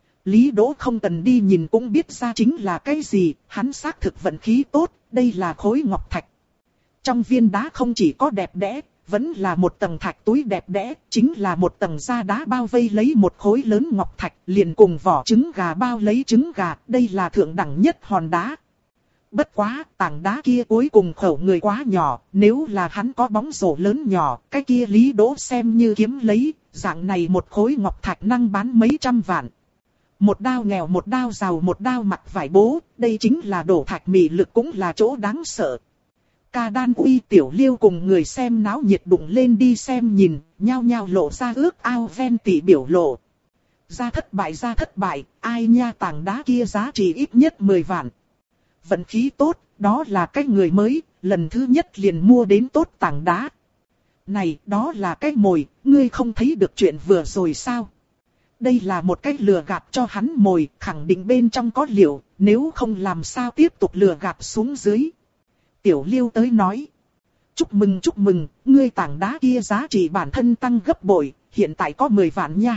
Lý Đỗ không cần đi nhìn cũng biết ra chính là cái gì, hắn xác thực vận khí tốt, đây là khối ngọc thạch. Trong viên đá không chỉ có đẹp đẽ, vẫn là một tầng thạch túi đẹp đẽ, chính là một tầng da đá bao vây lấy một khối lớn ngọc thạch, liền cùng vỏ trứng gà bao lấy trứng gà, đây là thượng đẳng nhất hòn đá. Bất quá, tảng đá kia cuối cùng khẩu người quá nhỏ, nếu là hắn có bóng rổ lớn nhỏ, cái kia Lý Đỗ xem như kiếm lấy, dạng này một khối ngọc thạch năng bán mấy trăm vạn. Một đao nghèo một đao giàu một đao mặc vải bố, đây chính là đổ thạch mị lực cũng là chỗ đáng sợ. Ca Đan Uy Tiểu Liêu cùng người xem náo nhiệt đụng lên đi xem nhìn, nhao nhao lộ ra ước ao ven tỉ biểu lộ. Ra thất bại ra thất bại, ai nha tảng đá kia giá trị ít nhất mười vạn. Vận khí tốt, đó là cái người mới, lần thứ nhất liền mua đến tốt tảng đá. Này, đó là cái mồi, ngươi không thấy được chuyện vừa rồi sao? Đây là một cách lừa gạt cho hắn mồi, khẳng định bên trong có liệu, nếu không làm sao tiếp tục lừa gạt xuống dưới. Tiểu Liêu tới nói. Chúc mừng chúc mừng, ngươi tảng đá kia giá trị bản thân tăng gấp bội, hiện tại có mười vạn nha.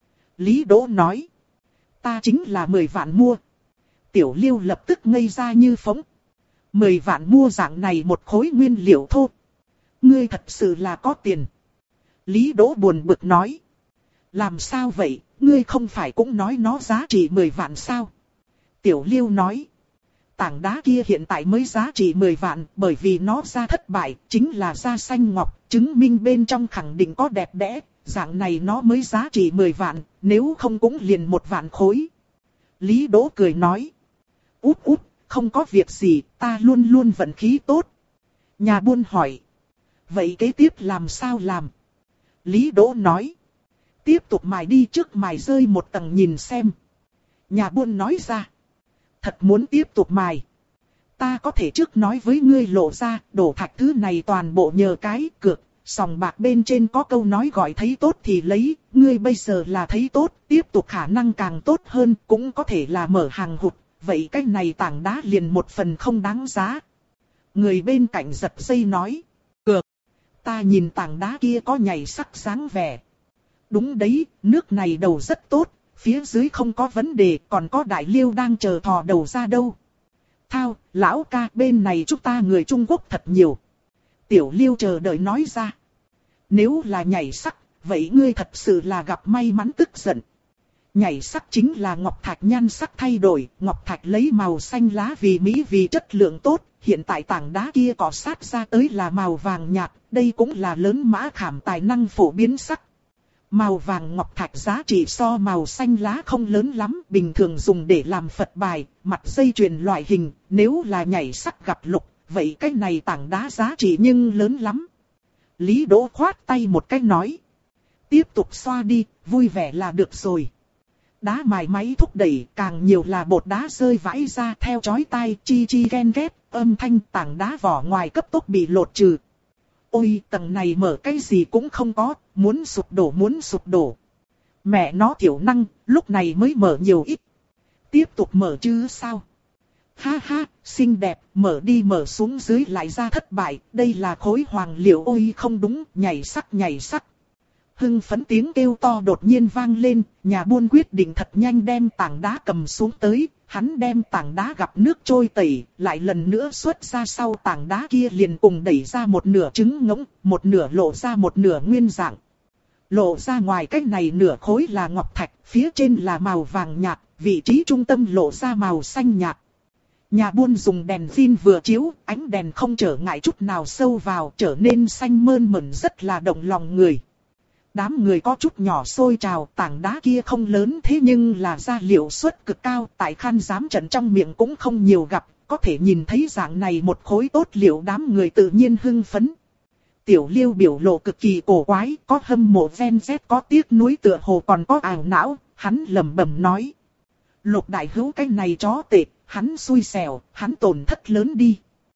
Lý Đỗ nói. Ta chính là mười vạn mua. Tiểu Liêu lập tức ngây ra như phóng. mười vạn mua dạng này một khối nguyên liệu thô. Ngươi thật sự là có tiền. Lý Đỗ buồn bực nói. Làm sao vậy, ngươi không phải cũng nói nó giá trị mười vạn sao? Tiểu Liêu nói. Tảng đá kia hiện tại mới giá trị mười vạn, bởi vì nó ra thất bại, chính là da xanh ngọc, chứng minh bên trong khẳng định có đẹp đẽ, dạng này nó mới giá trị mười vạn, nếu không cũng liền một vạn khối. Lý Đỗ cười nói. Út út, không có việc gì, ta luôn luôn vận khí tốt. Nhà buôn hỏi. Vậy kế tiếp làm sao làm? Lý Đỗ nói. Tiếp tục mài đi, trước mài rơi một tầng nhìn xem. Nhà buôn nói ra. Thật muốn tiếp tục mài. Ta có thể trước nói với ngươi lộ ra, đổ thạch thứ này toàn bộ nhờ cái cược. Sòng bạc bên trên có câu nói gọi thấy tốt thì lấy, ngươi bây giờ là thấy tốt, tiếp tục khả năng càng tốt hơn, cũng có thể là mở hàng hụt. Vậy cái này tảng đá liền một phần không đáng giá. Người bên cạnh giật dây nói. Cược, ta nhìn tảng đá kia có nhảy sắc dáng vẻ. Đúng đấy, nước này đầu rất tốt, phía dưới không có vấn đề, còn có đại liêu đang chờ thò đầu ra đâu. Thao, lão ca, bên này chúng ta người Trung Quốc thật nhiều. Tiểu liêu chờ đợi nói ra. Nếu là nhảy sắc, vậy ngươi thật sự là gặp may mắn tức giận. Nhảy sắc chính là ngọc thạch nhan sắc thay đổi, ngọc thạch lấy màu xanh lá vì mỹ vì chất lượng tốt, hiện tại tảng đá kia cọ sát ra tới là màu vàng nhạt, đây cũng là lớn mã khảm tài năng phổ biến sắc. Màu vàng ngọc thạch giá trị so màu xanh lá không lớn lắm, bình thường dùng để làm Phật bài, mặt dây chuyền loại hình, nếu là nhảy sắc gặp lục, vậy cái này tảng đá giá trị nhưng lớn lắm. Lý Đỗ khoát tay một cái nói. Tiếp tục xoa đi, vui vẻ là được rồi. Đá mài máy thúc đẩy, càng nhiều là bột đá rơi vãi ra theo chói tai, chi chi ghen ghét, âm thanh tảng đá vỏ ngoài cấp tốc bị lột trừ. Ôi, tầng này mở cái gì cũng không có, muốn sụp đổ muốn sụp đổ. Mẹ nó thiểu năng, lúc này mới mở nhiều ít. Tiếp tục mở chứ sao? Ha ha, xinh đẹp, mở đi mở xuống dưới lại ra thất bại, đây là khối hoàng liệu. Ôi không đúng, nhảy sắc nhảy sắc. Hưng phấn tiếng kêu to đột nhiên vang lên, nhà buôn quyết định thật nhanh đem tảng đá cầm xuống tới, hắn đem tảng đá gặp nước trôi tẩy, lại lần nữa xuất ra sau tảng đá kia liền cùng đẩy ra một nửa trứng ngỗng, một nửa lộ ra một nửa nguyên dạng. Lộ ra ngoài cái này nửa khối là ngọc thạch, phía trên là màu vàng nhạt, vị trí trung tâm lộ ra màu xanh nhạt. Nhà buôn dùng đèn pin vừa chiếu, ánh đèn không trở ngại chút nào sâu vào, trở nên xanh mơn mởn rất là động lòng người. Đám người có chút nhỏ sôi trào, tảng đá kia không lớn thế nhưng là gia liệu suất cực cao, tại Khan Giám trận trong miệng cũng không nhiều gặp, có thể nhìn thấy dạng này một khối tốt liệu đám người tự nhiên hưng phấn. Tiểu Liêu biểu lộ cực kỳ cổ quái, có hâm mộ ven vét có tiếc nuối tựa hồ còn có ảo não, hắn lẩm bẩm nói. Lục đại hữu cái này chó tệ, hắn xui xẻo, hắn tổn thất lớn đi.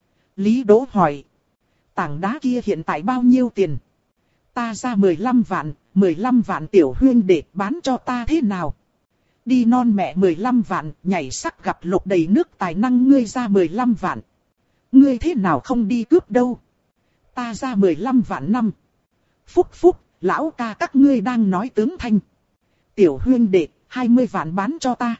Lý Đỗ hỏi. Tảng đá kia hiện tại bao nhiêu tiền? Ta ra mười lăm vạn, mười lăm vạn tiểu huyên để bán cho ta thế nào? Đi non mẹ mười lăm vạn, nhảy sắc gặp lục đầy nước tài năng ngươi ra mười lăm vạn. Ngươi thế nào không đi cướp đâu? Ta ra mười lăm vạn năm. Phúc phúc, lão ca các ngươi đang nói tướng thanh. Tiểu huyên đệ, hai mươi vạn bán cho ta.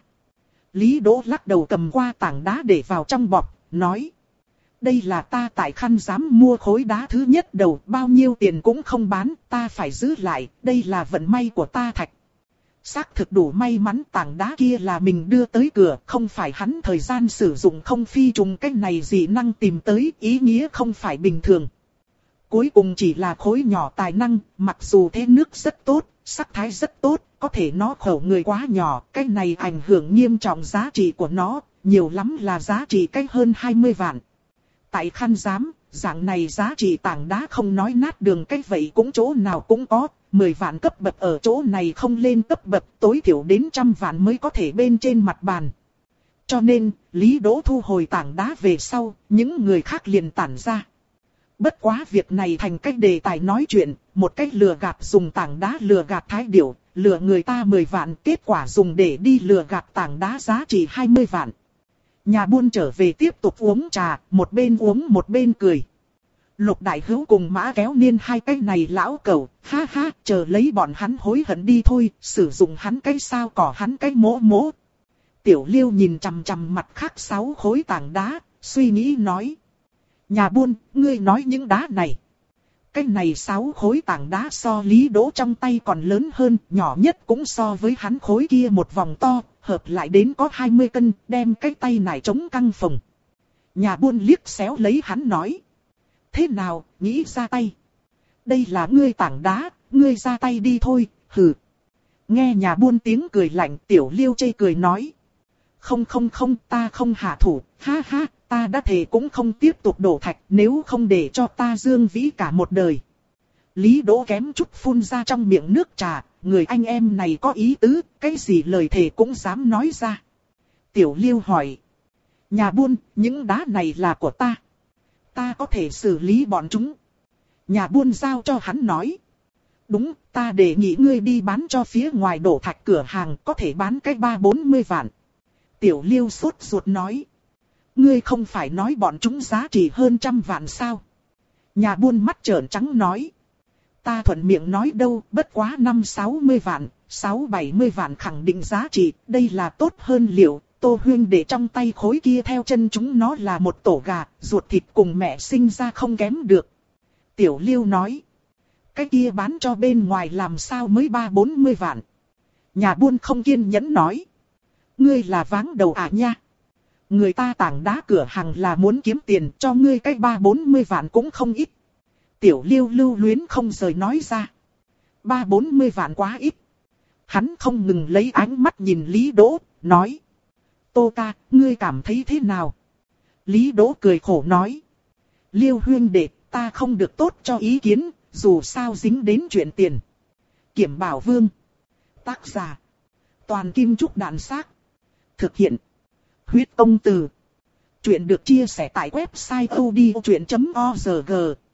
Lý Đỗ lắc đầu cầm qua tảng đá để vào trong bọc, nói. Đây là ta tại Khan Giám mua khối đá thứ nhất đầu, bao nhiêu tiền cũng không bán, ta phải giữ lại, đây là vận may của ta thạch. Xác thực đủ may mắn tảng đá kia là mình đưa tới cửa, không phải hắn thời gian sử dụng không phi trùng cách này dị năng tìm tới, ý nghĩa không phải bình thường. Cuối cùng chỉ là khối nhỏ tài năng, mặc dù thế nước rất tốt, sắc thái rất tốt, có thể nó khẩu người quá nhỏ, cái này ảnh hưởng nghiêm trọng giá trị của nó, nhiều lắm là giá trị cách hơn hai mươi vạn. Tại Khan Giám, dạng này giá trị tảng đá không nói nát đường cách vậy cũng chỗ nào cũng có, mười vạn cấp bậc ở chỗ này không lên cấp bậc tối thiểu đến trăm vạn mới có thể bên trên mặt bàn. Cho nên, Lý Đỗ thu hồi tảng đá về sau, những người khác liền tản ra. Bất quá việc này thành cách đề tài nói chuyện, một cách lừa gạt dùng tảng đá lừa gạt Thái Điểu, lừa người ta mười vạn, kết quả dùng để đi lừa gạt tảng đá giá trị hai mươi vạn. Nhà buôn trở về tiếp tục uống trà, một bên uống một bên cười. Lục đại hữu cùng Mã Kéo Niên hai cái này lão cẩu, ha ha, chờ lấy bọn hắn hối hận đi thôi, sử dụng hắn cái sao cỏ hắn cái mỗ mỗ. Tiểu Liêu nhìn chằm chằm mặt khác sáu khối tảng đá, suy nghĩ nói. Nhà buôn, ngươi nói những đá này. Cái này sáu khối tảng đá so Lý Đỗ trong tay còn lớn hơn, nhỏ nhất cũng so với hắn khối kia một vòng to, hợp lại đến có hai mươi cân, đem cái tay này chống căng phồng. Nhà buôn liếc xéo lấy hắn nói. Thế nào, nghĩ ra tay? Đây là ngươi tảng đá, ngươi ra tay đi thôi, hừ. Nghe nhà buôn tiếng cười lạnh, Tiểu Liêu chê cười nói. Không không không, ta không hạ thủ, ha ha, ta đã thề cũng không tiếp tục đổ thạch, nếu không để cho ta dương vĩ cả một đời. Lý Đỗ kém chút phun ra trong miệng nước trà, người anh em này có ý tứ, cái gì lời thề cũng dám nói ra. Tiểu Liêu hỏi. Nhà buôn, những đá này là của ta. Ta có thể xử lý bọn chúng. Nhà buôn giao cho hắn nói. Đúng, ta đề nghị ngươi đi bán cho phía ngoài đổ thạch cửa hàng, có thể bán cái ba bốn mươi vạn. Tiểu Liêu sốt ruột nói. Ngươi không phải nói bọn chúng giá trị hơn trăm vạn sao? Nhà buôn mắt trợn trắng nói. Ta thuận miệng nói đâu, bất quá năm sáu mươi vạn, sáu bảy mươi vạn khẳng định giá trị, đây là tốt hơn liệu. Tô Huyên để trong tay khối kia theo chân chúng nó là một tổ gà, ruột thịt cùng mẹ sinh ra không kém được. Tiểu Liêu nói. Cái kia bán cho bên ngoài làm sao mới ba bốn mươi vạn. Nhà buôn không kiên nhẫn nói. Ngươi là váng đầu à nha. Người ta tảng đá cửa hàng là muốn kiếm tiền, cho ngươi cái ba bốn mươi vạn cũng không ít. Tiểu Liêu lưu luyến không rời nói ra. Ba bốn mươi vạn quá ít. Hắn không ngừng lấy ánh mắt nhìn Lý Đỗ, nói. Tô ca, ngươi cảm thấy thế nào? Lý Đỗ cười khổ nói. Liêu huyên đệ, ta không được tốt cho ý kiến, dù sao dính đến chuyện tiền. Kiểm Bảo Vương. Tác giả. Toàn Kim Trúc Đạn Xác. Thực hiện. Huyết Công Từ. Chuyện được chia sẻ tại website odchuyện chấm org.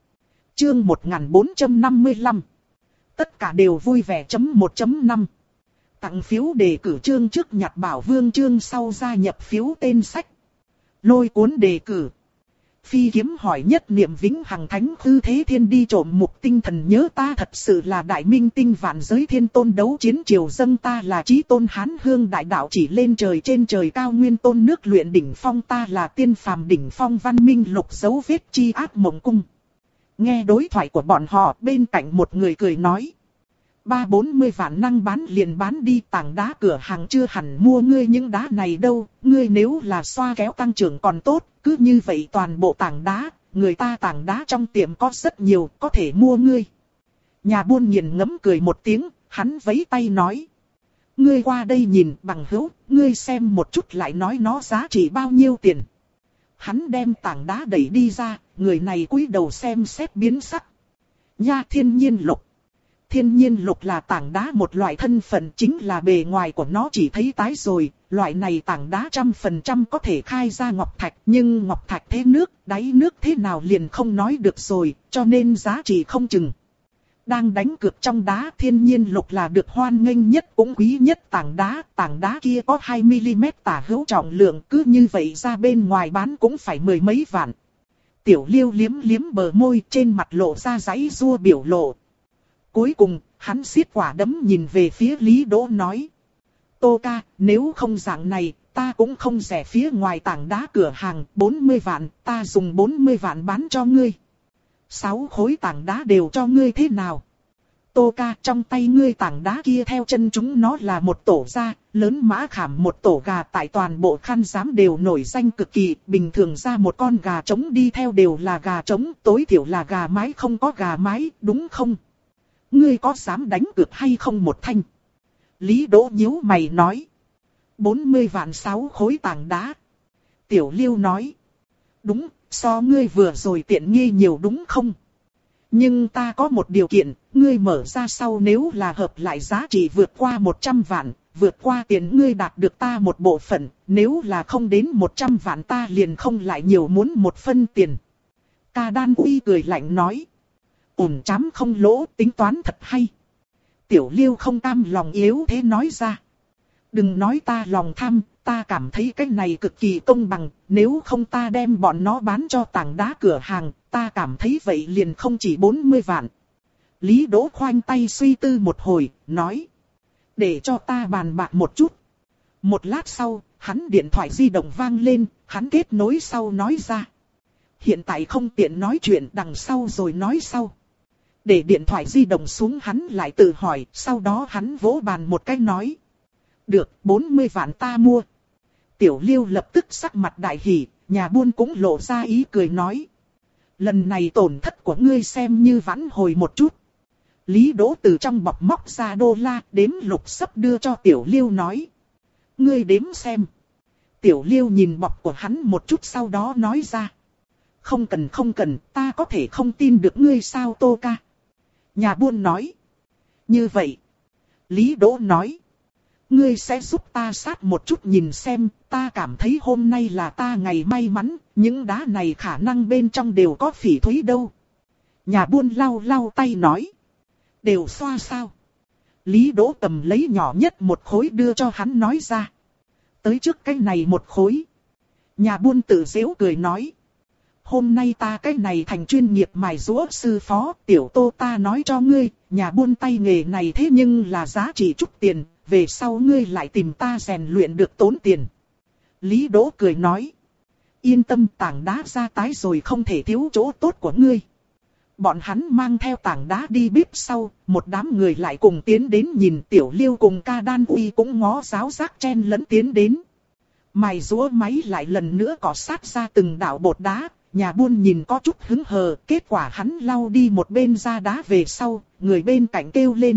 Chương một nghìn bốn trăm năm mươi lăm. Tất cả đều vui vẻ chấm một chấm năm. Tặng phiếu đề cử chương trước nhặt Bảo Vương chương sau gia nhập phiếu tên sách. Lôi cuốn đề cử. Phi kiếm hỏi nhất niệm vĩnh hằng thánh hư thế thiên đi trộm mục tinh thần nhớ ta thật sự là đại minh tinh vạn giới thiên tôn đấu chiến triều dâng ta là chí tôn hán hương đại đạo chỉ lên trời trên trời cao nguyên tôn nước luyện đỉnh phong ta là tiên phàm đỉnh phong văn minh lục dấu vết chi ác mộng cung. Nghe đối thoại của bọn họ bên cạnh một người cười nói. Ba bốn mươi vạn năng bán liền bán đi tảng đá cửa hàng chưa hẳn mua ngươi những đá này đâu, ngươi nếu là xoa kéo tăng trưởng còn tốt, cứ như vậy toàn bộ tảng đá, người ta tảng đá trong tiệm có rất nhiều, có thể mua ngươi. Nhà buôn nghiền ngẫm cười một tiếng, hắn vẫy tay nói. Ngươi qua đây nhìn bằng hữu, ngươi xem một chút lại nói nó giá trị bao nhiêu tiền. Hắn đem tảng đá đẩy đi ra, người này cúi đầu xem xét biến sắc. Nha thiên nhiên lục. Thiên nhiên lục là tảng đá một loại thân phận chính là bề ngoài của nó chỉ thấy tái rồi, loại này tảng đá trăm phần trăm có thể khai ra ngọc thạch, nhưng ngọc thạch thế nước, đáy nước thế nào liền không nói được rồi, cho nên giá trị không chừng. Đang đánh cược trong đá thiên nhiên lục là được hoan nghênh nhất cũng quý nhất tảng đá, tảng đá kia có hai mi-li-mét tả hữu trọng lượng cứ như vậy ra bên ngoài bán cũng phải mười mấy vạn. Tiểu Liêu liếm liếm bờ môi trên mặt lộ ra giãy giụa biểu lộ. Cuối cùng, hắn siết quả đấm nhìn về phía Lý Đỗ nói. Tô ca, nếu không dạng này, ta cũng không rẻ phía ngoài tảng đá cửa hàng, bốn mươi vạn, ta dùng bốn mươi vạn bán cho ngươi. Sáu khối tảng đá đều cho ngươi thế nào? Tô ca, trong tay ngươi tảng đá kia theo chân chúng nó là một tổ gia, lớn mã khảm một tổ gà tại toàn bộ khăn giám đều nổi danh cực kỳ, bình thường ra một con gà trống đi theo đều là gà trống, tối thiểu là gà mái không có gà mái, đúng không? Ngươi có dám đánh cược hay không một thanh? Lý Đỗ nhíu mày nói. bốn mươi vạn sáu khối tảng đá. Tiểu Liêu nói. Đúng, so ngươi vừa rồi tiện nghi nhiều đúng không? Nhưng ta có một điều kiện, ngươi mở ra sau nếu là hợp lại giá trị vượt qua một trăm vạn, vượt qua tiền ngươi đạt được ta một bộ phận, nếu là không đến một trăm vạn ta liền không lại nhiều muốn một phân tiền. Ca Đan Uy cười lạnh nói. Ổn chám không lỗ, tính toán thật hay. Tiểu Liêu không cam lòng yếu thế nói ra. Đừng nói ta lòng tham, ta cảm thấy cái này cực kỳ công bằng, nếu không ta đem bọn nó bán cho tảng đá cửa hàng, ta cảm thấy vậy liền không chỉ bốn mươi vạn. Lý Đỗ khoanh tay suy tư một hồi, nói. Để cho ta bàn bạc một chút. Một lát sau, hắn điện thoại di động vang lên, hắn kết nối sau nói ra. Hiện tại không tiện nói chuyện đằng sau rồi nói sau. Để điện thoại di động xuống hắn lại tự hỏi, sau đó hắn vỗ bàn một cái nói. Được, bốn mươi vạn ta mua. Tiểu Liêu lập tức sắc mặt đại hỉ, nhà buôn cũng lộ ra ý cười nói. Lần này tổn thất của ngươi xem như vãn hồi một chút. Lý Đỗ từ trong bọc móc ra đô la, đếm lục sấp đưa cho Tiểu Liêu nói. Ngươi đếm xem. Tiểu Liêu nhìn bọc của hắn một chút sau đó nói ra. Không cần không cần, ta có thể không tin được ngươi sao Tô ca. Nhà buôn nói. Như vậy. Lý Đỗ nói. Ngươi sẽ giúp ta sát một chút nhìn xem, ta cảm thấy hôm nay là ta ngày may mắn, những đá này khả năng bên trong đều có phỉ thúy đâu. Nhà buôn lau lau tay nói. Đều xoa sao. Lý Đỗ cầm lấy nhỏ nhất một khối đưa cho hắn nói ra. Tới trước cái này một khối. Nhà buôn tự giễu cười nói. Hôm nay ta cái này thành chuyên nghiệp mài rũa sư phó, tiểu Tô ta nói cho ngươi, nhà buôn tay nghề này thế nhưng là giá trị chút tiền, về sau ngươi lại tìm ta rèn luyện được tốn tiền. Lý Đỗ cười nói. Yên tâm, tảng đá ra tái rồi không thể thiếu chỗ tốt của ngươi. Bọn hắn mang theo tảng đá đi bếp sau, một đám người lại cùng tiến đến nhìn Tiểu Liêu cùng Ca Đan Uy cũng ngó giáo giác chen lẫn tiến đến. Mài rũa máy lại lần nữa cọ sát ra từng đạo bột đá, nhà buôn nhìn có chút hứng hờ, kết quả hắn lau đi một bên ra đá về sau, người bên cạnh kêu lên.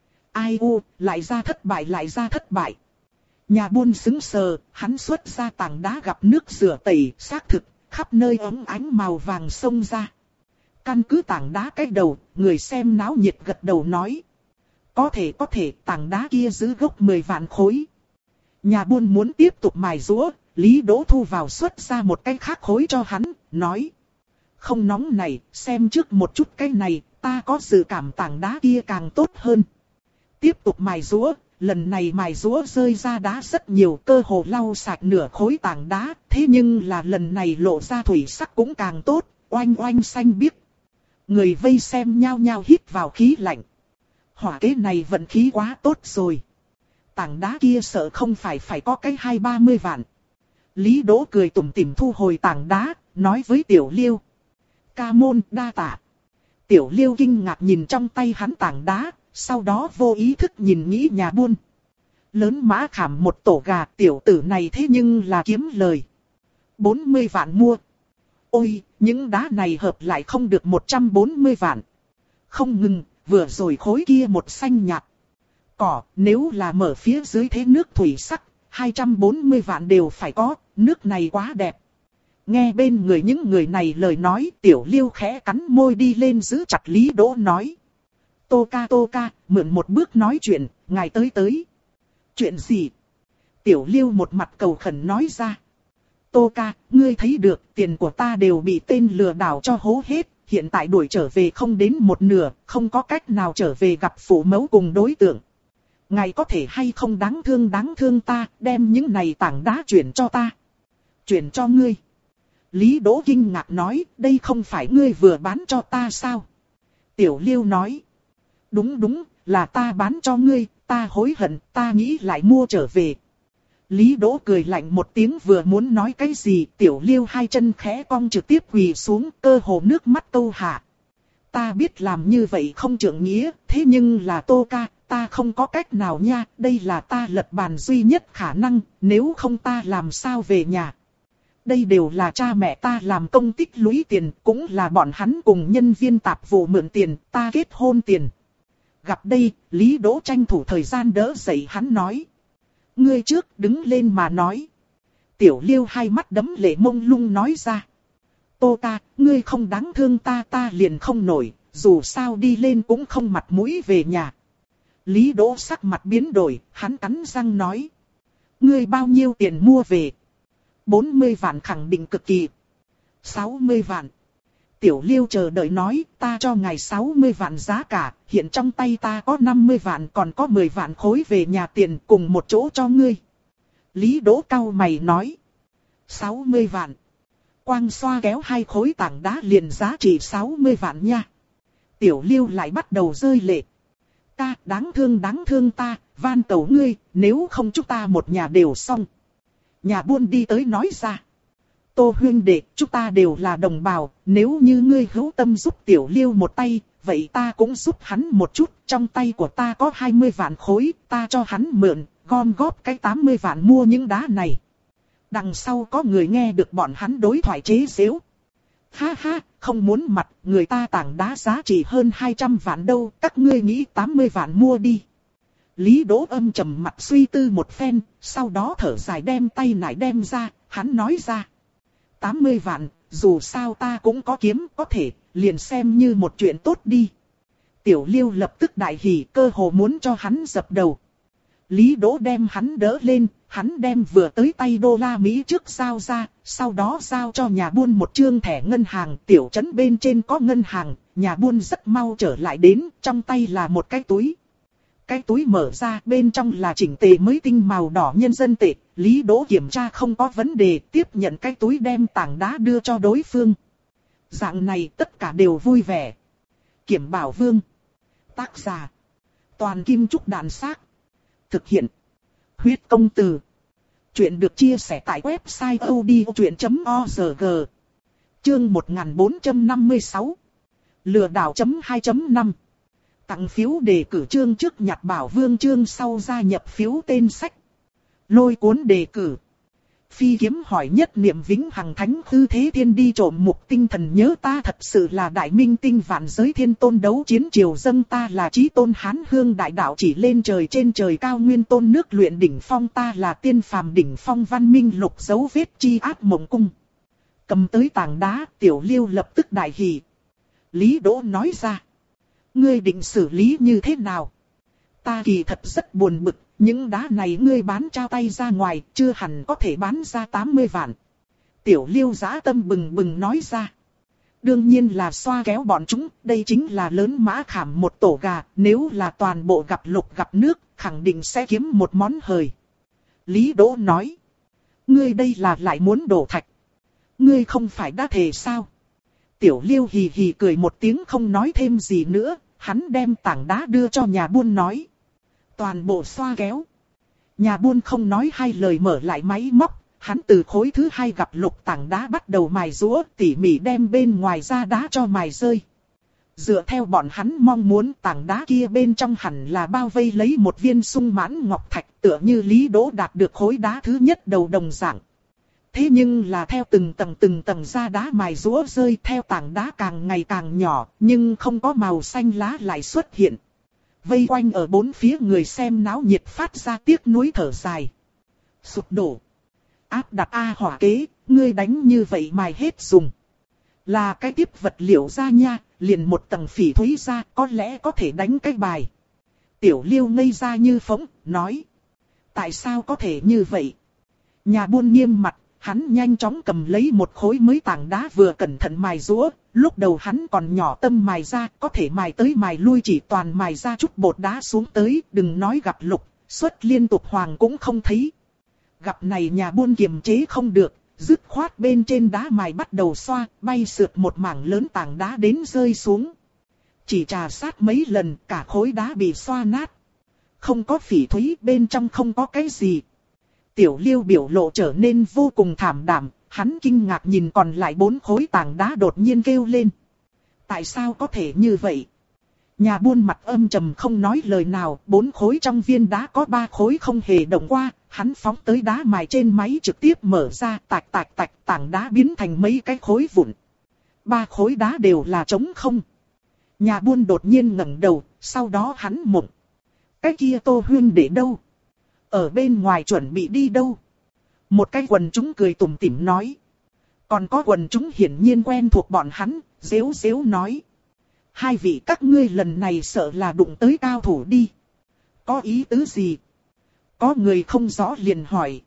Ai u, lại ra thất bại lại ra thất bại. Nhà buôn sững sờ, hắn xuất ra tảng đá gặp nước rửa tẩy, xác thực, khắp nơi óng ánh màu vàng xông ra. Căn cứ tảng đá cái đầu, người xem náo nhiệt gật đầu nói. Có thể có thể, tảng đá kia giữ gốc mười vạn khối. Nhà buôn muốn tiếp tục mài rũa, Lý Đỗ thu vào xuất ra một cái khác khối cho hắn, nói. Không nóng này, xem trước một chút cái này, ta có dự cảm tảng đá kia càng tốt hơn. Tiếp tục mài rũa, lần này mài rũa rơi ra đá rất nhiều, cơ hồ lau sạch nửa khối tảng đá, thế nhưng là lần này lộ ra thủy sắc cũng càng tốt, oanh oanh xanh biếc. Người vây xem nhao nhao hít vào khí lạnh. Hỏa kế này vận khí quá tốt rồi. Tảng đá kia sợ không phải phải có cái hai ba mươi vạn. Lý Đỗ cười tủm tỉm thu hồi tảng đá, nói với Tiểu Liêu. Ca môn đa tạ. Tiểu Liêu kinh ngạc nhìn trong tay hắn tảng đá, sau đó vô ý thức nhìn nghĩ nhà buôn. Lớn mã khảm một tổ gà, tiểu tử này thế nhưng là kiếm lời. bốn mươi vạn mua. Ôi, những đá này hợp lại không được một trăm bốn mươi vạn. Không ngừng, vừa rồi khối kia một xanh nhạt. Cỏ, nếu là mở phía dưới thế nước thủy sắc, hai trăm bốn mươi vạn đều phải có, nước này quá đẹp. Nghe bên người những người này lời nói, Tiểu Liêu khẽ cắn môi đi lên giữ chặt Lý Đỗ nói. Tô ca tô ca, mượn một bước nói chuyện, ngài tới tới. Chuyện gì? Tiểu Liêu một mặt cầu khẩn nói ra. Tô ca, ngươi thấy được, tiền của ta đều bị tên lừa đảo cho hố hết, hiện tại đuổi trở về không đến một nửa, không có cách nào trở về gặp phụ mẫu cùng đối tượng. Ngài có thể hay không đáng thương đáng thương ta, đem những này tảng đá chuyển cho ta. Chuyển cho ngươi. Lý Đỗ kinh ngạc nói, đây không phải ngươi vừa bán cho ta sao? Tiểu Liêu nói. Đúng đúng, là ta bán cho ngươi, ta hối hận, ta nghĩ lại mua trở về. Lý Đỗ cười lạnh một tiếng vừa muốn nói cái gì, Tiểu Liêu hai chân khẽ cong trực tiếp quỳ xuống, cơ hồ nước mắt câu hạ. Ta biết làm như vậy không trượng nghĩa, thế nhưng là Tô ca, ta không có cách nào nha, đây là ta lật bàn duy nhất khả năng, nếu không ta làm sao về nhà. Đây đều là cha mẹ ta làm công tích lũy tiền, cũng là bọn hắn cùng nhân viên tạp vụ mượn tiền, ta kết hôn tiền. Gặp đây, Lý Đỗ tranh thủ thời gian đỡ dậy hắn nói. Ngươi trước đứng lên mà nói. Tiểu Liêu hai mắt đấm lệ mông lung nói ra. Tô ca, ngươi không đáng thương ta ta liền không nổi, dù sao đi lên cũng không mặt mũi về nhà. Lý Đỗ sắc mặt biến đổi, hắn cắn răng nói. Ngươi bao nhiêu tiền mua về? bốn mươi vạn khẳng định cực kỳ. sáu mươi vạn. Tiểu Liêu chờ đợi nói, ta cho ngài sáu mươi vạn giá cả, hiện trong tay ta có năm mươi vạn còn có mười vạn khối về nhà tiền cùng một chỗ cho ngươi. Lý Đỗ cau mày nói. sáu mươi vạn. Quang xoa kéo hai khối tảng đá liền giá trị sáu mươi vạn nha. Tiểu Liêu lại bắt đầu rơi lệ. Ta đáng thương đáng thương ta, van cầu ngươi, nếu không chúng ta một nhà đều xong. Nhà buôn đi tới nói ra. Tô huynh đệ, chúng ta đều là đồng bào, nếu như ngươi hữu tâm giúp Tiểu Liêu một tay, vậy ta cũng giúp hắn một chút, trong tay của ta có hai mươi vạn khối, ta cho hắn mượn, gom góp cái tám mươi vạn mua những đá này. Đằng sau có người nghe được bọn hắn đối thoại chế giễu. Ha ha, không muốn mặt, người ta tảng đá giá trị hơn hai trăm vạn đâu, các ngươi nghĩ tám mươi vạn mua đi. Lý Đỗ âm trầm mặt suy tư một phen, sau đó thở dài đem tay nải đem ra, hắn nói ra. tám mươi vạn, dù sao ta cũng có kiếm, có thể, liền xem như một chuyện tốt đi. Tiểu Liêu lập tức đại hỉ, cơ hồ muốn cho hắn dập đầu. Lý Đỗ đem hắn đỡ lên, hắn đem vừa tới tay đô la Mỹ trước giao ra, sau đó giao cho nhà buôn một trương thẻ ngân hàng, tiểu trấn bên trên có ngân hàng, nhà buôn rất mau trở lại đến, trong tay là một cái túi. Cái túi mở ra, bên trong là chỉnh tề mới tinh màu đỏ nhân dân tệ. Lý Đỗ kiểm tra không có vấn đề, tiếp nhận cái túi đem tảng đá đưa cho đối phương. Dạng này tất cả đều vui vẻ. Kiểm Bảo Vương. Tác giả. Toàn Kim Trúc Đàn Xác. Thực hiện. Huyết Công Từ. Chuyện được chia sẻ tại website odchuyện chấm org. Chương một nghìn bốn trăm năm mươi sáu. Lừa đảo chấm hai chấm năm. Tặng phiếu đề cử chương trước nhặt Bảo Vương chương sau gia nhập phiếu tên sách. Lôi cuốn đề cử. Phi kiếm hỏi nhất niệm vĩnh hằng thánh hư thế thiên đi trộm mục tinh thần nhớ ta thật sự là đại minh tinh vạn giới thiên tôn đấu chiến triều dâng ta là chí tôn hán hương đại đạo chỉ lên trời trên trời cao nguyên tôn nước luyện đỉnh phong ta là tiên phàm đỉnh phong văn minh lục dấu vết chi ác mộng cung. Cầm tới tảng đá Tiểu Liêu lập tức đại hỉ. Lý Đỗ nói ra. Ngươi định xử lý như thế nào? Ta kỳ thật rất buồn bực. Những đá này ngươi bán trao tay ra ngoài, chưa hẳn có thể bán ra tám mươi vạn. Tiểu Liêu dã tâm bừng bừng nói ra. Đương nhiên là xoa kéo bọn chúng, đây chính là lớn mã khảm một tổ gà, nếu là toàn bộ gặp lục gặp nước, khẳng định sẽ kiếm một món hời. Lý Đỗ nói. Ngươi đây là lại muốn đổ thạch. Ngươi không phải đã thề sao? Tiểu Liêu hì hì cười một tiếng không nói thêm gì nữa, hắn đem tảng đá đưa cho nhà buôn nói. Toàn bộ xoa kéo. Nhà buôn không nói hai lời mở lại máy móc, hắn từ khối thứ hai gặp lục tảng đá bắt đầu mài rũa tỉ mỉ đem bên ngoài ra đá cho mài rơi. Dựa theo bọn hắn mong muốn tảng đá kia bên trong hẳn là bao vây lấy một viên sung mãn ngọc thạch tựa như Lý Đỗ đạt được khối đá thứ nhất đầu đồng dạng. Thế nhưng là theo từng tầng từng tầng ra đá mài rũa rơi theo tảng đá càng ngày càng nhỏ nhưng không có màu xanh lá lại xuất hiện. Vây quanh ở bốn phía người xem náo nhiệt phát ra tiếc nuối thở dài. Sụp đổ. Áp đặt A hỏa kế, ngươi đánh như vậy mài hết dùng. Là cái tiếp vật liệu ra nha, liền một tầng phỉ thúy ra có lẽ có thể đánh cái bài. Tiểu Liêu ngây ra như phỗng, nói. Tại sao có thể như vậy? Nhà buôn nghiêm mặt. Hắn nhanh chóng cầm lấy một khối mới tảng đá vừa cẩn thận mài rũa, lúc đầu hắn còn nhỏ tâm mài ra, có thể mài tới mài lui chỉ toàn mài ra chút bột đá xuống tới, đừng nói gặp lục, xuất liên tục hoàng cũng không thấy. Gặp này nhà buôn kiềm chế không được, dứt khoát bên trên đá mài bắt đầu xoa, bay sượt một mảng lớn tảng đá đến rơi xuống. Chỉ trà sát mấy lần, cả khối đá bị xoa nát. Không có phỉ thúy, bên trong không có cái gì. Tiểu Liêu biểu lộ trở nên vô cùng thảm đạm, hắn kinh ngạc nhìn còn lại bốn khối tảng đá đột nhiên kêu lên. Tại sao có thể như vậy? Nhà buôn mặt âm trầm không nói lời nào, bốn khối trong viên đá có ba khối không hề động qua, hắn phóng tới đá mài trên máy trực tiếp mở ra, tạch tạch tạch, tảng đá biến thành mấy cái khối vụn. Ba khối đá đều là trống không. Nhà buôn đột nhiên ngẩng đầu, sau đó hắn mộng. Cái kia Tô Huyên để đâu? Ở bên ngoài chuẩn bị đi đâu? Một cái quần chúng cười tủm tỉm nói. Còn có quần chúng hiển nhiên quen thuộc bọn hắn, rếu rếu nói. Hai vị các ngươi lần này sợ là đụng tới cao thủ đi. Có ý tứ gì? Có người không rõ liền hỏi.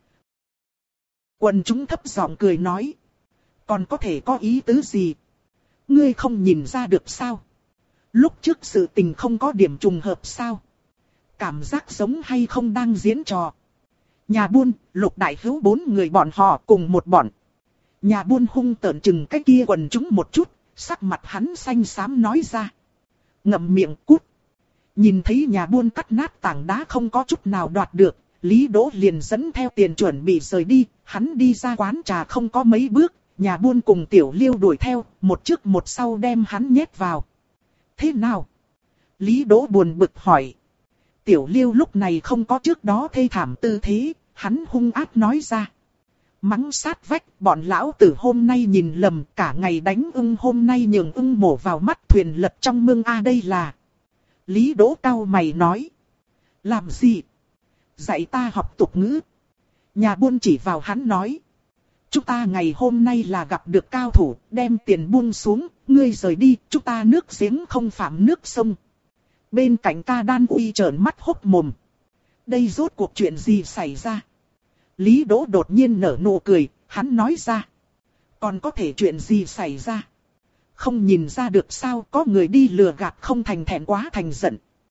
Quần chúng thấp giọng cười nói. Còn có thể có ý tứ gì? Ngươi không nhìn ra được sao? Lúc trước sự tình không có điểm trùng hợp sao? Cảm giác giống hay không đang diễn trò. Nhà buôn, Lục đại hữu bốn người bọn họ cùng một bọn. Nhà buôn hung tợn chừng cái kia quần chúng một chút, sắc mặt hắn xanh xám nói ra. Ngậm miệng cút. Nhìn thấy nhà buôn cắt nát tảng đá không có chút nào đoạt được, Lý Đỗ liền dẫn theo tiền chuẩn bị rời đi, hắn đi ra quán trà không có mấy bước, nhà buôn cùng Tiểu Liêu đuổi theo, một trước một sau đem hắn nhét vào. Thế nào? Lý Đỗ buồn bực hỏi. Tiểu Liêu lúc này không có trước đó thê thảm tư thế, hắn hung ác nói ra. Mắng sát vách, bọn lão tử hôm nay nhìn lầm, cả ngày đánh ưng hôm nay nhường ưng mổ vào mắt thuyền lật trong mương a đây là. Lý Đỗ cau mày nói. Làm gì? Dạy ta học tục ngữ. Nhà buôn chỉ vào hắn nói. Chúng ta ngày hôm nay là gặp được cao thủ, đem tiền buông xuống, ngươi rời đi, chúng ta nước giếng không phạm nước sông. Bên cạnh ca đan uy trợn mắt hốc mồm. Đây rốt cuộc chuyện gì xảy ra? Lý Đỗ đột nhiên nở nụ cười, hắn nói ra. Còn có thể chuyện gì xảy ra? Không nhìn ra được sao có người đi lừa gạt không thành thẹn quá thành giận.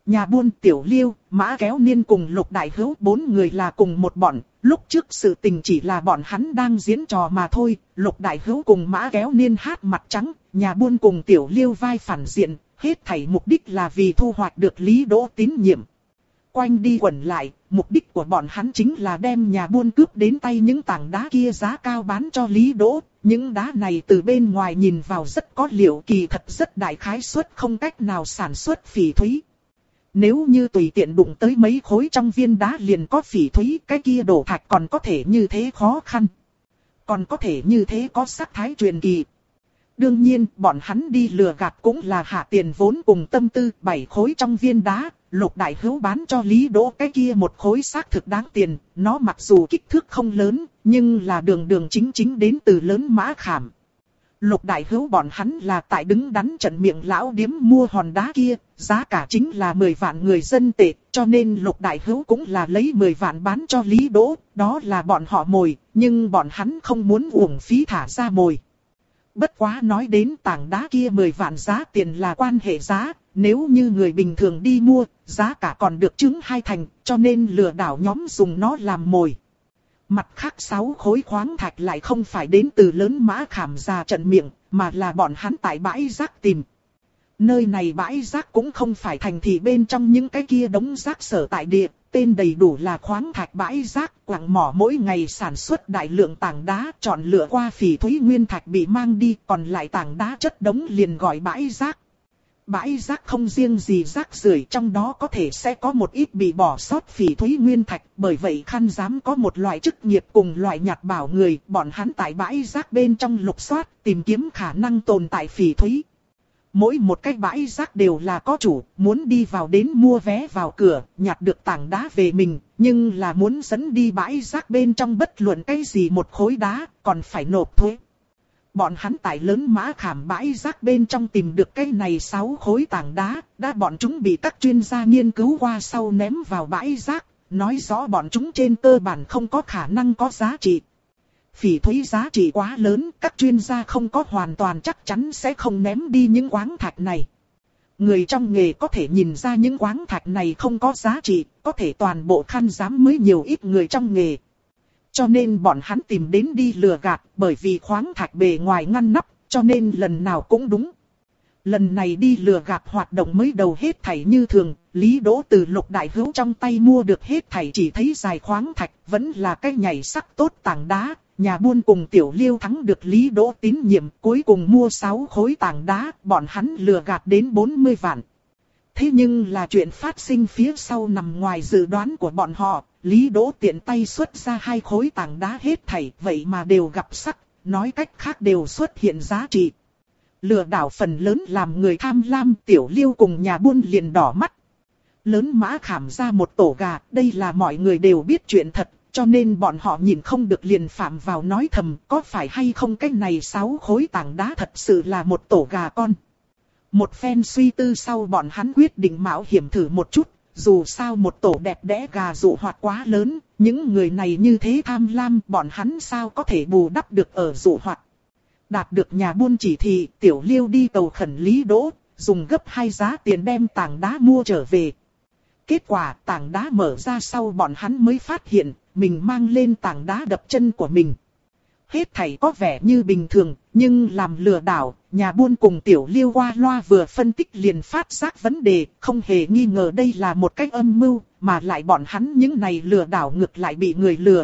Nhà buôn Tiểu Liêu, Mã Kéo Niên cùng Lục Đại Hữu bốn người là cùng một bọn, lúc trước sự tình chỉ là bọn hắn đang diễn trò mà thôi. Lục Đại Hữu cùng Mã Kéo Niên hát mặt trắng, nhà buôn cùng Tiểu Liêu vai phản diện, hết thảy mục đích là vì thu hoạch được Lý Đỗ tín nhiệm. Quanh đi quẩn lại, mục đích của bọn hắn chính là đem nhà buôn cướp đến tay những tảng đá kia giá cao bán cho Lý Đỗ. Những đá này từ bên ngoài nhìn vào rất có liệu, kỳ thật rất đại khái suất không cách nào sản xuất phỉ thúy. Nếu như tùy tiện đụng tới mấy khối trong viên đá liền có phỉ thúy, cái kia đổ thạch còn có thể như thế khó khăn. Còn có thể như thế có sắc thái truyền kỳ. Đương nhiên, bọn hắn đi lừa gạt cũng là hạ tiền vốn cùng tâm tư. Bảy khối trong viên đá, Lục Đại Hữu bán cho Lý Đỗ cái kia một khối xác thực đáng tiền. Nó mặc dù kích thước không lớn, nhưng là đường đường chính chính đến từ lớn Mã Khảm. Lục Đại Hữu bọn hắn là tại đứng đắn trận miệng lão điếm mua hòn đá kia, giá cả chính là mười vạn người dân tệ, cho nên Lục Đại Hữu cũng là lấy mười vạn bán cho Lý Đỗ, đó là bọn họ mồi, nhưng bọn hắn không muốn uổng phí thả ra mồi. Bất quá nói đến tảng đá kia mười vạn giá tiền là quan hệ giá, nếu như người bình thường đi mua, giá cả còn được chứng hai thành, cho nên lừa đảo nhóm dùng nó làm mồi. Mặt khác sáu khối khoáng thạch lại không phải đến từ lớn Mã Khảm ra trận miệng, mà là bọn hắn tại bãi rác tìm. Nơi này bãi rác cũng không phải thành thị bên trong những cái kia đống rác sở tại địa, tên đầy đủ là khoáng thạch bãi rác, quặng mỏ mỗi ngày sản xuất đại lượng tảng đá, chọn lựa qua phỉ thúy nguyên thạch bị mang đi, còn lại tảng đá chất đống liền gọi bãi rác. Bãi rác không riêng gì rác rưởi, trong đó có thể sẽ có một ít bị bỏ sót phỉ thúy nguyên thạch, bởi vậy khăn giám có một loại chức nghiệp cùng loại nhặt bảo người, bọn hắn tại bãi rác bên trong lục soát, tìm kiếm khả năng tồn tại phỉ thúy. Mỗi một cái bãi rác đều là có chủ, muốn đi vào đến mua vé vào cửa, nhặt được tảng đá về mình, nhưng là muốn dẫn đi bãi rác bên trong bất luận cái gì một khối đá, còn phải nộp thuế. Bọn hắn tại lớn Mã Khảm bãi rác bên trong tìm được cái này sáu khối tảng đá, đã bọn chúng bị các chuyên gia nghiên cứu qua sau ném vào bãi rác, nói rõ bọn chúng trên cơ bản không có khả năng có giá trị. Phỉ thúy giá trị quá lớn, các chuyên gia không có hoàn toàn chắc chắn sẽ không ném đi những khoáng thạch này. Người trong nghề có thể nhìn ra những khoáng thạch này không có giá trị, có thể toàn bộ khăn giám mới nhiều ít người trong nghề. Cho nên bọn hắn tìm đến đi lừa gạt, bởi vì khoáng thạch bề ngoài ngăn nắp, cho nên lần nào cũng đúng. Lần này đi lừa gạt hoạt động mới đầu hết thảy như thường, Lý Đỗ từ Lục Đại Hữu trong tay mua được hết thảy chỉ thấy dài khoáng thạch, vẫn là cái nhảy sắc tốt tảng đá. Nhà buôn cùng Tiểu Liêu thắng được Lý Đỗ tín nhiệm, cuối cùng mua sáu khối tảng đá, bọn hắn lừa gạt đến bốn mươi vạn. Thế nhưng là chuyện phát sinh phía sau nằm ngoài dự đoán của bọn họ, Lý Đỗ tiện tay xuất ra hai khối tảng đá hết thảy, vậy mà đều gặp sắc, nói cách khác đều xuất hiện giá trị. Lừa đảo phần lớn làm người tham lam, Tiểu Liêu cùng nhà buôn liền đỏ mắt. Lớn Mã Khảm ra một tổ gà, đây là mọi người đều biết chuyện thật. Cho nên bọn họ nhìn không được liền phạm vào nói thầm, có phải hay không cái này sáu khối tảng đá thật sự là một tổ gà con. Một phen suy tư sau bọn hắn quyết định mạo hiểm thử một chút, dù sao một tổ đẹp đẽ gà dụ hoạt quá lớn, những người này như thế tham lam, bọn hắn sao có thể bù đắp được ở dụ hoạt. Đạt được nhà buôn chỉ thị, Tiểu Liêu đi cầu khẩn Lý Đỗ, dùng gấp hai giá tiền đem tảng đá mua trở về. Kết quả tảng đá mở ra sau bọn hắn mới phát hiện, mình mang lên tảng đá đập chân của mình. Hết thảy có vẻ như bình thường, nhưng làm lừa đảo, nhà buôn cùng Tiểu Liêu qua loa vừa phân tích liền phát giác vấn đề, không hề nghi ngờ đây là một cách âm mưu, mà lại bọn hắn những này lừa đảo ngược lại bị người lừa.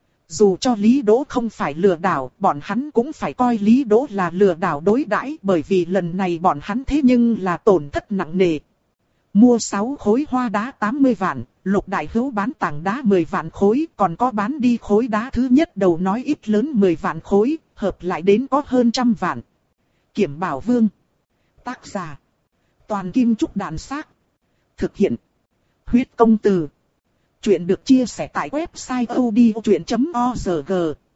Dù cho Lý Đỗ không phải lừa đảo, bọn hắn cũng phải coi Lý Đỗ là lừa đảo đối đãi, bởi vì lần này bọn hắn thế nhưng là tổn thất nặng nề. Mua sáu khối hoa đá tám mươi vạn, Lục Đại Hữu bán tảng đá mười vạn khối, còn có bán đi khối đá thứ nhất đầu nói ít lớn mười vạn khối, hợp lại đến có hơn trăm vạn. Kiểm Bảo Vương. Tác giả. Toàn Kim Trúc Đàn Xác. Thực hiện. Huyết Công Từ. Chuyện được chia sẻ tại website odchuyện chấm org.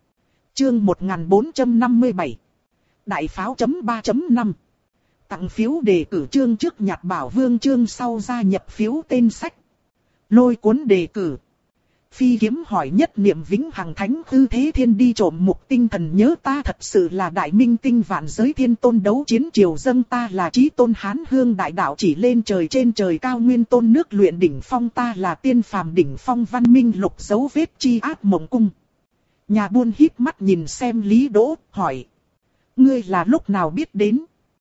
Chương một nghìn bốn trăm năm mươi bảy. Đại pháo chấm ba chấm năm. Tặng phiếu đề cử chương trước nhặt Bảo Vương chương sau gia nhập phiếu tên sách. Lôi cuốn đề cử. Phi kiếm hỏi nhất niệm vĩnh hằng thánh hư thế thiên đi trộm mục tinh thần nhớ ta thật sự là đại minh tinh vạn giới thiên tôn đấu chiến triều dâng ta là chí tôn hán hương đại đạo chỉ lên trời trên trời cao nguyên tôn nước luyện đỉnh phong ta là tiên phàm đỉnh phong văn minh lục dấu vết chi ác mộng cung. Nhà buôn híp mắt nhìn xem Lý Đỗ, hỏi. Ngươi là lúc nào biết đến?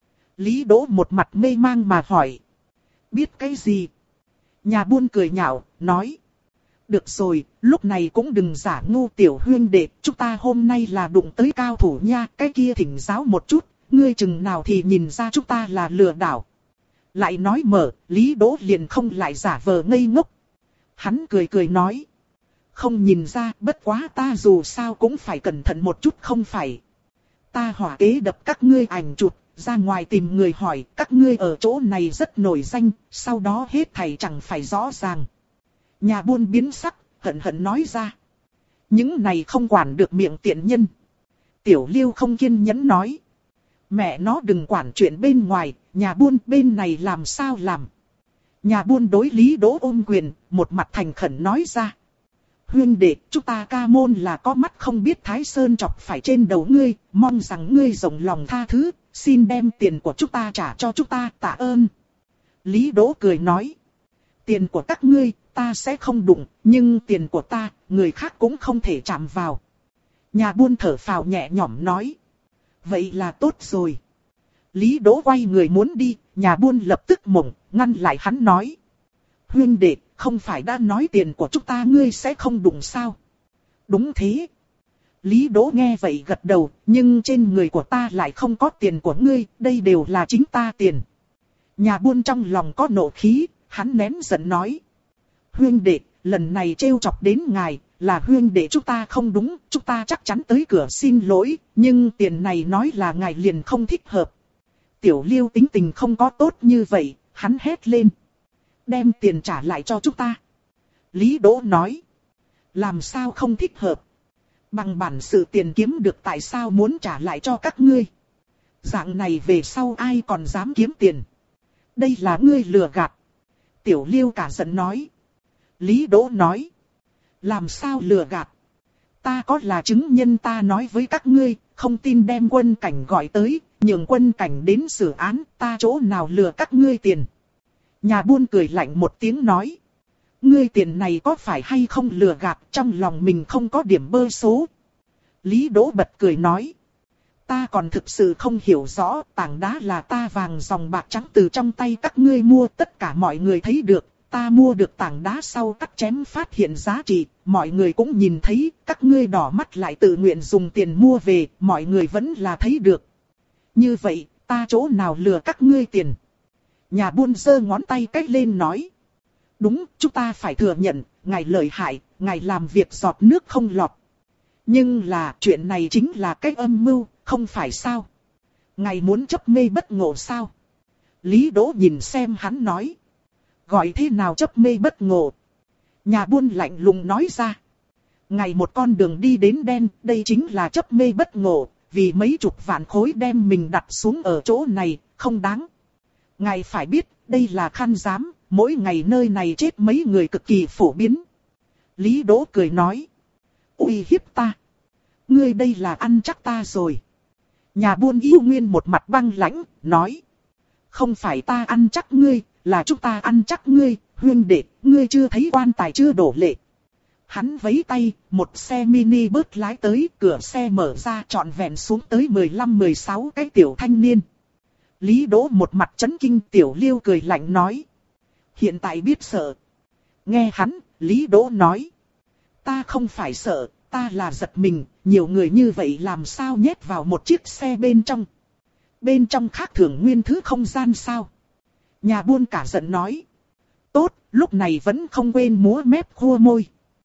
Lý Đỗ một mặt mê mang mà hỏi. Biết cái gì? Nhà buôn cười nhạo, nói. Được rồi, lúc này cũng đừng giả ngu tiểu huyên đệ, chúng ta hôm nay là đụng tới cao thủ nha, cái kia thỉnh giáo một chút, ngươi chừng nào thì nhìn ra chúng ta là lừa đảo. Lại nói mở, Lý Đỗ liền không lại giả vờ ngây ngốc. Hắn cười cười nói. Không nhìn ra, bất quá ta dù sao cũng phải cẩn thận một chút không phải. Ta hỏa kế đập các ngươi ảnh chụp, ra ngoài tìm người hỏi, các ngươi ở chỗ này rất nổi danh, sau đó hết thảy chẳng phải rõ ràng. Nhà buôn biến sắc, hận hận nói ra. Những này không quản được miệng tiện nhân. Tiểu Liêu không kiên nhẫn nói. Mẹ nó đừng quản chuyện bên ngoài, nhà buôn bên này làm sao làm. Nhà buôn đối Lý Đỗ ôm quyền, một mặt thành khẩn nói ra. Huyên đệ, chúng ta ca môn là có mắt không biết Thái Sơn chọc phải trên đầu ngươi, mong rằng ngươi rộng lòng tha thứ, xin đem tiền của chúng ta trả cho chúng ta, tạ ơn. Lý Đỗ cười nói. Tiền của các ngươi, ta sẽ không đụng, nhưng tiền của ta, người khác cũng không thể chạm vào. Nhà buôn thở phào nhẹ nhõm nói. Vậy là tốt rồi. Lý Đỗ quay người muốn đi, nhà buôn lập tức mộng, ngăn lại hắn nói. Huyên đệ, không phải đã nói tiền của chúng ta ngươi sẽ không đụng sao? Đúng thế. Lý Đỗ nghe vậy gật đầu, nhưng trên người của ta lại không có tiền của ngươi, đây đều là chính ta tiền. Nhà buôn trong lòng có nộ khí, hắn nén giận nói. Huyên đệ, lần này trêu chọc đến ngài, là huyên đệ chúng ta không đúng, chúng ta chắc chắn tới cửa xin lỗi, nhưng tiền này nói là ngài liền không thích hợp. Tiểu Liêu tính tình không có tốt như vậy, hắn hét lên. Đem tiền trả lại cho chúng ta. Lý Đỗ nói. Làm sao không thích hợp? Bằng bản sự tiền kiếm được tại sao muốn trả lại cho các ngươi? Dạng này về sau ai còn dám kiếm tiền? Đây là ngươi lừa gạt. Tiểu Liêu cả giận nói. Lý Đỗ nói. Làm sao lừa gạt? Ta có là chứng nhân ta nói với các ngươi, không tin đem quân cảnh gọi tới, nhường quân cảnh đến xử án, ta chỗ nào lừa các ngươi tiền. Nhà buôn cười lạnh một tiếng nói. Ngươi tiền này có phải hay không lừa gạt, trong lòng mình không có điểm bơ số. Lý Đỗ bật cười nói. Ta còn thực sự không hiểu rõ, tảng đá là ta vàng dòng bạc trắng từ trong tay các ngươi mua, tất cả mọi người thấy được. Ta mua được tảng đá sau cắt chém phát hiện giá trị, mọi người cũng nhìn thấy, các ngươi đỏ mắt lại tự nguyện dùng tiền mua về, mọi người vẫn là thấy được. Như vậy, ta chỗ nào lừa các ngươi tiền? Nhà buôn giơ ngón tay cách lên nói. Đúng, chúng ta phải thừa nhận, ngài lợi hại, ngài làm việc giọt nước không lọt. Nhưng là, chuyện này chính là cách âm mưu, không phải sao? Ngài muốn chấp mê bất ngộ sao? Lý Đỗ nhìn xem hắn nói. Gọi thế nào chấp mê bất ngộ? Nhà buôn lạnh lùng nói ra. Ngày một con đường đi đến đen, đây chính là chấp mê bất ngộ, vì mấy chục vạn khối đem mình đặt xuống ở chỗ này, không đáng. Ngài phải biết, đây là khăn giám, mỗi ngày nơi này chết mấy người cực kỳ phổ biến. Lý Đỗ cười nói. Uy hiếp ta. Ngươi đây là ăn chắc ta rồi. Nhà buôn yêu nguyên một mặt băng lãnh, nói. Không phải ta ăn chắc ngươi, là chúng ta ăn chắc ngươi, huyên đệ, ngươi chưa thấy quan tài chưa đổ lệ. Hắn vẫy tay, một xe mini bớt lái tới, cửa xe mở ra trọn vẹn xuống tới mười lăm mười sáu cái tiểu thanh niên. Lý Đỗ một mặt chấn kinh, Tiểu Liêu cười lạnh nói. Hiện tại biết sợ. Nghe hắn, Lý Đỗ nói. Ta không phải sợ, ta là giật mình, nhiều người như vậy làm sao nhét vào một chiếc xe bên trong. Bên trong khác thường nguyên thứ không gian sao. Nhà buôn cả giận nói. Tốt, lúc này vẫn không quên múa mép khua môi.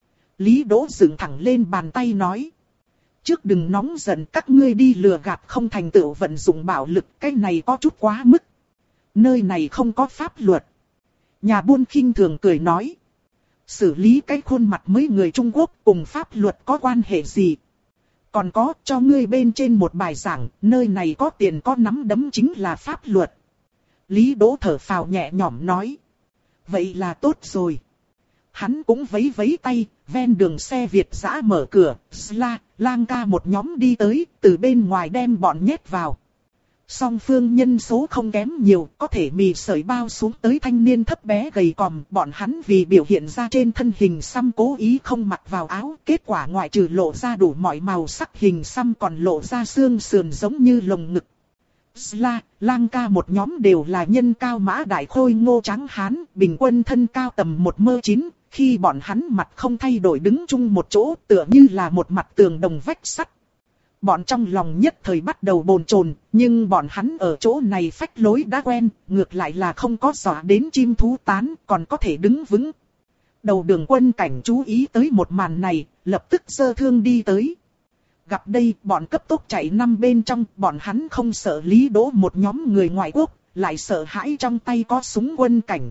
Lý Đỗ dựng thẳng lên bàn tay nói. Trước đừng nóng giận, các ngươi đi lừa gạt không thành tựu vận dụng bạo lực, cái này có chút quá mức. Nơi này không có pháp luật. Nhà buôn khinh thường cười nói. Xử lý cái khuôn mặt mấy người Trung Quốc cùng pháp luật có quan hệ gì? Còn có, cho ngươi bên trên một bài giảng, nơi này có tiền có nắm đấm chính là pháp luật. Lý Đỗ thở phào nhẹ nhõm nói. Vậy là tốt rồi. Hắn cũng vẫy vẫy tay, ven đường xe Việt dã mở cửa, Sla, Lang ca một nhóm đi tới, từ bên ngoài đem bọn nhét vào. Song phương nhân số không kém nhiều, có thể mì sợi bao xuống tới thanh niên thấp bé gầy còm, bọn hắn vì biểu hiện ra trên thân hình xăm cố ý không mặc vào áo, kết quả ngoại trừ lộ ra đủ mọi màu sắc hình xăm còn lộ ra xương sườn giống như lồng ngực. Sla, Lang ca một nhóm đều là nhân cao mã đại khôi ngô trắng hán, bình quân thân cao tầm một mơ chín, khi bọn hắn mặt không thay đổi đứng chung một chỗ tựa như là một mặt tường đồng vách sắt. Bọn trong lòng nhất thời bắt đầu bồn chồn, nhưng bọn hắn ở chỗ này phách lối đã quen, ngược lại là không có dọa đến chim thú tán, còn có thể đứng vững. Đầu đường quân cảnh chú ý tới một màn này, lập tức giơ thương đi tới. Gặp đây, bọn cấp tốc chạy năm bên trong, bọn hắn không sợ Lý Đỗ một nhóm người ngoại quốc, lại sợ hãi trong tay có súng quân cảnh.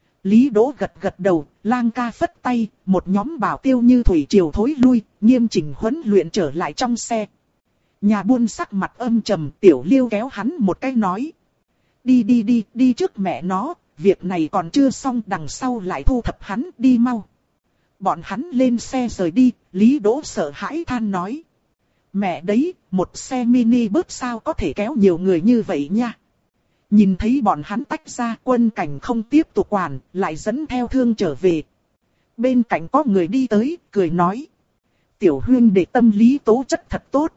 Lý Đỗ gật gật đầu, Lang ca phất tay, một nhóm bảo tiêu như thủy triều thối lui, nghiêm chỉnh huấn luyện trở lại trong xe. Nhà buôn sắc mặt âm trầm, Tiểu Liêu kéo hắn một cái nói. Đi đi đi, đi trước mẹ nó, việc này còn chưa xong, đằng sau lại thu thập hắn, đi mau. Bọn hắn lên xe rời đi, Lý Đỗ sợ hãi than nói. Mẹ đấy, một xe mini bus sao có thể kéo nhiều người như vậy nha. Nhìn thấy bọn hắn tách ra, quân cảnh không tiếp tục quản, lại dẫn theo thương trở về. Bên cạnh có người đi tới, cười nói. Tiểu huynh đệ tâm lý tố chất thật tốt.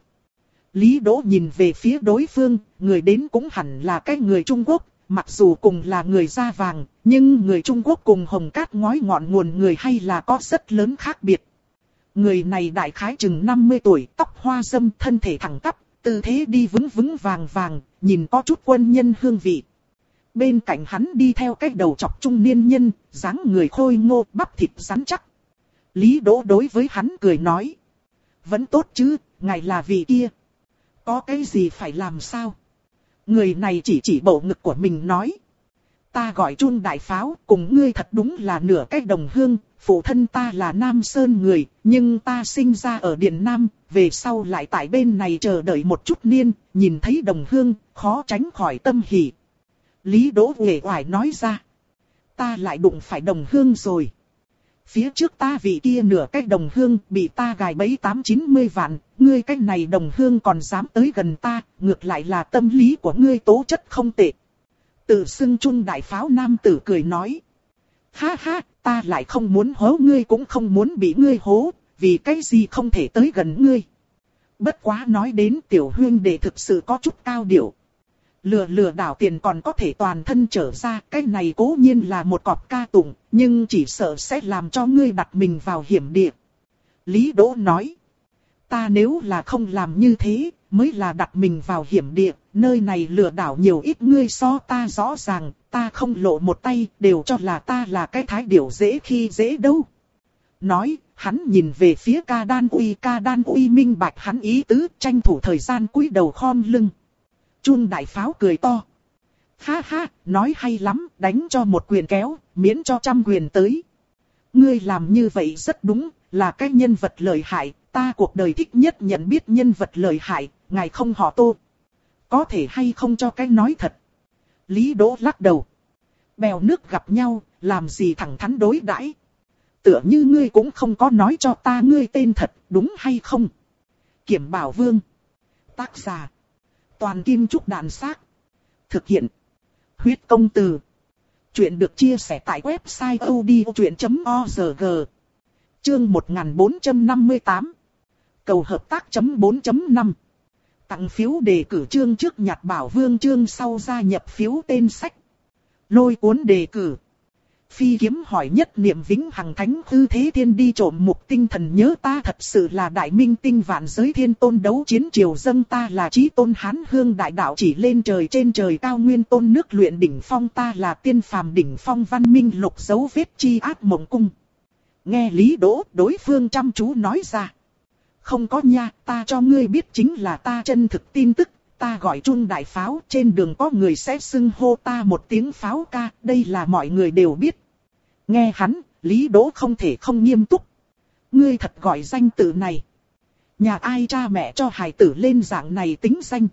Lý Đỗ nhìn về phía đối phương, người đến cũng hẳn là cái người Trung Quốc, mặc dù cùng là người da vàng, nhưng người Trung Quốc cùng hồng cát ngói ngọn nguồn người hay là có rất lớn khác biệt. Người này đại khái chừng năm mươi tuổi, tóc hoa râm, thân thể thẳng tắp, tư thế đi vững vững vàng vàng, nhìn có chút quân nhân hương vị. Bên cạnh hắn đi theo cái đầu chọc trung niên nhân, dáng người khôi ngô, bắp thịt rắn chắc. Lý Đỗ đối với hắn cười nói. Vẫn tốt chứ, ngài là vị kia. Có cái gì phải làm sao? Người này chỉ chỉ bộ ngực của mình nói. Ta gọi Chun đại pháo, cùng ngươi thật đúng là nửa cái đồng hương. Phụ thân ta là Nam Sơn người, nhưng ta sinh ra ở Điện Nam, về sau lại tại bên này chờ đợi một chút niên, nhìn thấy đồng hương, khó tránh khỏi tâm hỉ. Lý Đỗ uể oải nói ra. Ta lại đụng phải đồng hương rồi. Phía trước ta vị kia nửa cái đồng hương bị ta gài bẫy tám chín mươi vạn, ngươi cái này đồng hương còn dám tới gần ta, ngược lại là tâm lý của ngươi tố chất không tệ. Tự xưng Chun đại pháo nam tử cười nói. Ha ha, ta lại không muốn hố ngươi cũng không muốn bị ngươi hố, vì cái gì không thể tới gần ngươi. Bất quá nói đến tiểu huynh đệ thực sự có chút cao điệu. Lừa lừa đảo tiền còn có thể toàn thân trở ra, cái này cố nhiên là một cọp ca tụng, nhưng chỉ sợ sẽ làm cho ngươi đặt mình vào hiểm địa. Lý Đỗ nói, ta nếu là không làm như thế, mới là đặt mình vào hiểm địa, nơi này lừa đảo nhiều ít ngươi so ta rõ ràng, ta không lộ một tay, đều cho là ta là cái thái điểu dễ khi dễ đâu. Nói, hắn nhìn về phía Ca Đan Uy, Ca Đan Uy minh bạch hắn ý tứ, tranh thủ thời gian cúi đầu khom lưng. Chun đại pháo cười to. Ha ha, nói hay lắm, đánh cho một quyền kéo, miễn cho trăm quyền tới. Ngươi làm như vậy rất đúng, là cái nhân vật lợi hại, ta cuộc đời thích nhất nhận biết nhân vật lợi hại, ngài không họ Tô. Có thể hay không cho cái nói thật. Lý Đỗ lắc đầu. Bèo nước gặp nhau, làm gì thẳng thắn đối đãi. Tựa như ngươi cũng không có nói cho ta ngươi tên thật, đúng hay không? Kiểm Bảo Vương. Tác giả. Toàn Kim Trúc Đàn Xác. Thực hiện. Huyết Công Từ. Chuyện được chia sẻ tại website odchuyện chấm org. Chương một nghìn bốn trăm năm mươi tám. Cầu hợp tác chấm bốn chấm năm. Tặng phiếu đề cử chương trước nhặt Bảo Vương chương sau gia nhập phiếu tên sách. Lôi cuốn đề cử. Phi kiếm hỏi nhất niệm vĩnh hằng thánh hư thế thiên đi trộm mục tinh thần nhớ ta thật sự là đại minh tinh vạn giới thiên tôn đấu chiến triều dâng ta là chí tôn hán hương đại đạo chỉ lên trời trên trời cao nguyên tôn nước luyện đỉnh phong ta là tiên phàm đỉnh phong văn minh lục dấu vết chi ác mộng cung. Nghe Lý Đỗ đối phương chăm chú nói ra. Không có nha, ta cho ngươi biết chính là ta chân thực tin tức. Ta gọi Chun đại pháo, trên đường có người sẽ xưng hô ta một tiếng pháo ca, đây là mọi người đều biết. Nghe hắn, Lý Đỗ không thể không nghiêm túc. Ngươi thật gọi danh tự này. Nhà ai cha mẹ cho hài tử lên dạng này tính danh.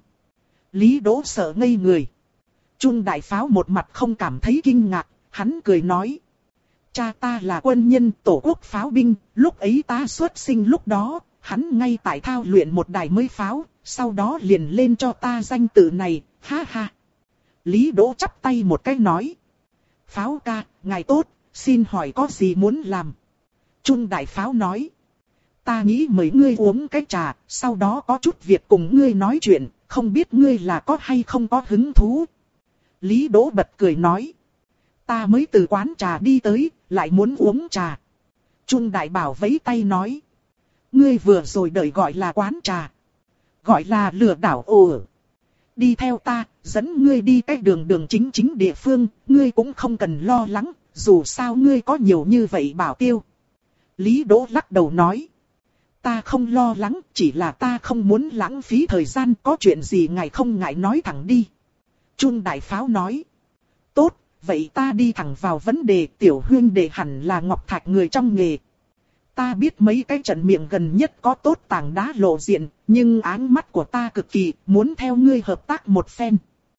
Lý Đỗ sợ ngây người. Chun đại pháo một mặt không cảm thấy kinh ngạc, hắn cười nói. cha ta là quân nhân tổ quốc pháo binh, lúc ấy ta xuất sinh lúc đó, hắn ngay tại thao luyện một đài mới pháo, sau đó liền lên cho ta danh tự này, ha ha. Lý Đỗ chắp tay một cái nói. Pháo ca, ngài tốt, xin hỏi có gì muốn làm? Trung đại pháo nói. Ta nghĩ mời ngươi uống cái trà, sau đó có chút việc cùng ngươi nói chuyện, không biết ngươi là có hay không có hứng thú. Lý Đỗ bật cười nói. Ta mới từ quán trà đi tới, lại muốn uống trà. Trung đại bảo vẫy tay nói. Ngươi vừa rồi đợi gọi là quán trà. Gọi là lừa đảo ồ. Đi theo ta, dẫn ngươi đi cái đường đường chính chính địa phương, ngươi cũng không cần lo lắng, dù sao ngươi có nhiều như vậy bảo tiêu. Lý Đỗ lắc đầu nói. Ta không lo lắng, chỉ là ta không muốn lãng phí thời gian, có chuyện gì ngài không ngại nói thẳng đi. Trung đại pháo nói. Tốt, vậy ta đi thẳng vào vấn đề, tiểu huyên đệ hẳn là Ngọc Thạch người trong nghề. Ta biết mấy cái trận miệng gần nhất có tốt tảng đá lộ diện, nhưng áng mắt của ta cực kỳ, muốn theo ngươi hợp tác một phen.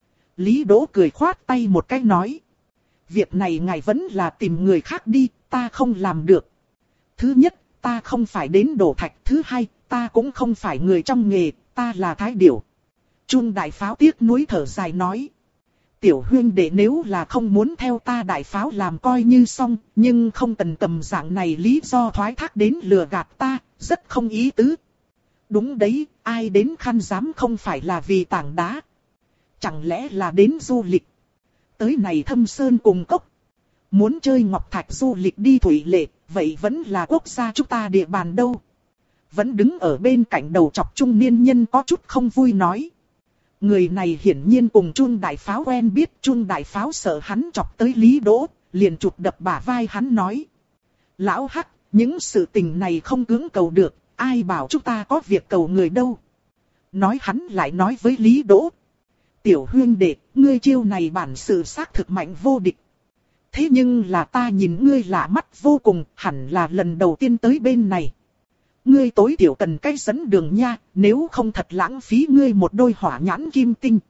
Lý Đỗ cười khoát tay một cái nói. Việc này ngài vẫn là tìm người khác đi, ta không làm được. Thứ nhất, ta không phải đến đổ thạch. Thứ hai, ta cũng không phải người trong nghề, ta là thái điểu. Trung đại pháo tiếc nuối thở dài nói. Tiểu huyên đệ nếu là không muốn theo ta đại pháo làm coi như xong, nhưng không cần cầm dạng này lý do thoái thác đến lừa gạt ta, rất không ý tứ. Đúng đấy, ai đến Khăn Giám không phải là vì tảng đá. Chẳng lẽ là đến du lịch. Tới này Thâm Sơn cùng cốc. Muốn chơi Ngọc Thạch du lịch đi Thủy Lệ, vậy vẫn là quốc gia chúng ta địa bàn đâu. Vẫn đứng ở bên cạnh đầu chọc trung niên nhân có chút không vui nói. Người này hiển nhiên cùng Trung đại pháo quen biết. Trung đại pháo sợ hắn chọc tới Lý Đỗ, liền chụp đập bả vai hắn nói. Lão Hắc, những sự tình này không cưỡng cầu được, ai bảo chúng ta có việc cầu người đâu. Nói hắn lại nói với Lý Đỗ. Tiểu huyên đệ, ngươi chiêu này bản sự xác thực mạnh vô địch. Thế nhưng là ta nhìn ngươi lạ mắt vô cùng, hẳn là lần đầu tiên tới bên này. Ngươi tối tiểu cần cái dẫn đường nha, nếu không thật lãng phí ngươi một đôi hỏa nhãn kim tinh.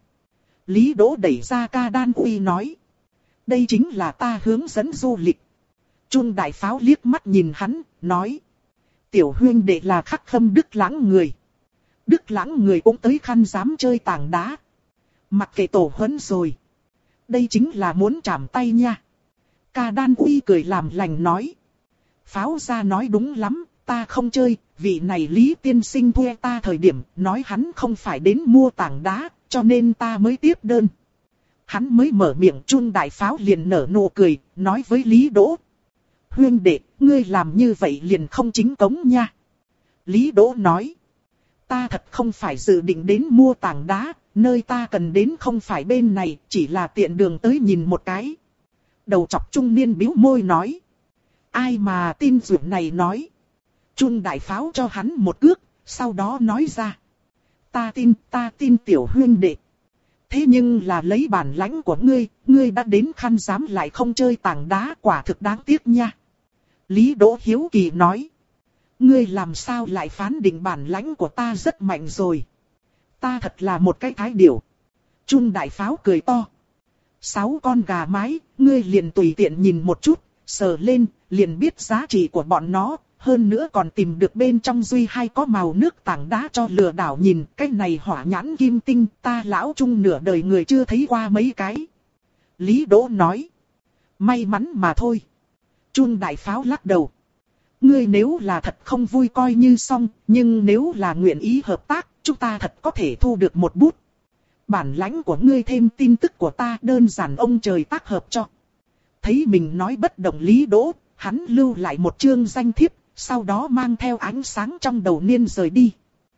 Lý Đỗ đẩy ra Ca Đan Uy nói. Đây chính là ta hướng dẫn du lịch. Trung đại pháo liếc mắt nhìn hắn, nói. Tiểu huyên đệ là Khắc Khâm Đức Lãng người. Đức Lãng người cũng tới Khăn Giám chơi tảng đá. Mặc kệ tổ huấn rồi. Đây chính là muốn chạm tay nha. Ca Đan Uy cười làm lành nói. Pháo gia nói đúng lắm, ta không chơi, vị này Lý tiên sinh thuê ta thời điểm, nói hắn không phải đến mua tảng đá, cho nên ta mới tiếp đơn. Hắn mới mở miệng, Trung đại pháo liền nở nụ cười, nói với Lý Đỗ. Huyên đệ, ngươi làm như vậy liền không chính cống nha. Lý Đỗ nói. Ta thật không phải dự định đến mua tảng đá, nơi ta cần đến không phải bên này, chỉ là tiện đường tới nhìn một cái. Đầu chọc trung niên bĩu môi nói. Ai mà tin chuyện này nói. Trung đại pháo cho hắn một cước, sau đó nói ra. Ta tin, ta tin tiểu huyên đệ. Thế nhưng là lấy bản lãnh của ngươi, ngươi đã đến Khăn Giám lại không chơi tảng đá, quả thực đáng tiếc nha. Lý Đỗ hiếu kỳ nói. Ngươi làm sao lại phán định bản lãnh của ta rất mạnh rồi. Ta thật là một cái thái điểu. Trung đại pháo cười to. Sáu con gà mái, ngươi liền tùy tiện nhìn một chút, sờ lên, liền biết giá trị của bọn nó. Hơn nữa còn tìm được bên trong duy hay có màu nước tảng đá cho lừa đảo nhìn. Cái này hỏa nhãn kim tinh, ta lão Trung nửa đời người chưa thấy qua mấy cái. Lý Đỗ nói. May mắn mà thôi. Trung đại pháo lắc đầu. Ngươi nếu là thật không vui coi như xong, nhưng nếu là nguyện ý hợp tác, chúng ta thật có thể thu được một bút. Bản lãnh của ngươi thêm tin tức của ta, đơn giản ông trời tác hợp cho. Thấy mình nói bất động Lý Đỗ, hắn lưu lại một chương danh thiếp, sau đó mang theo ánh sáng trong đầu niên rời đi.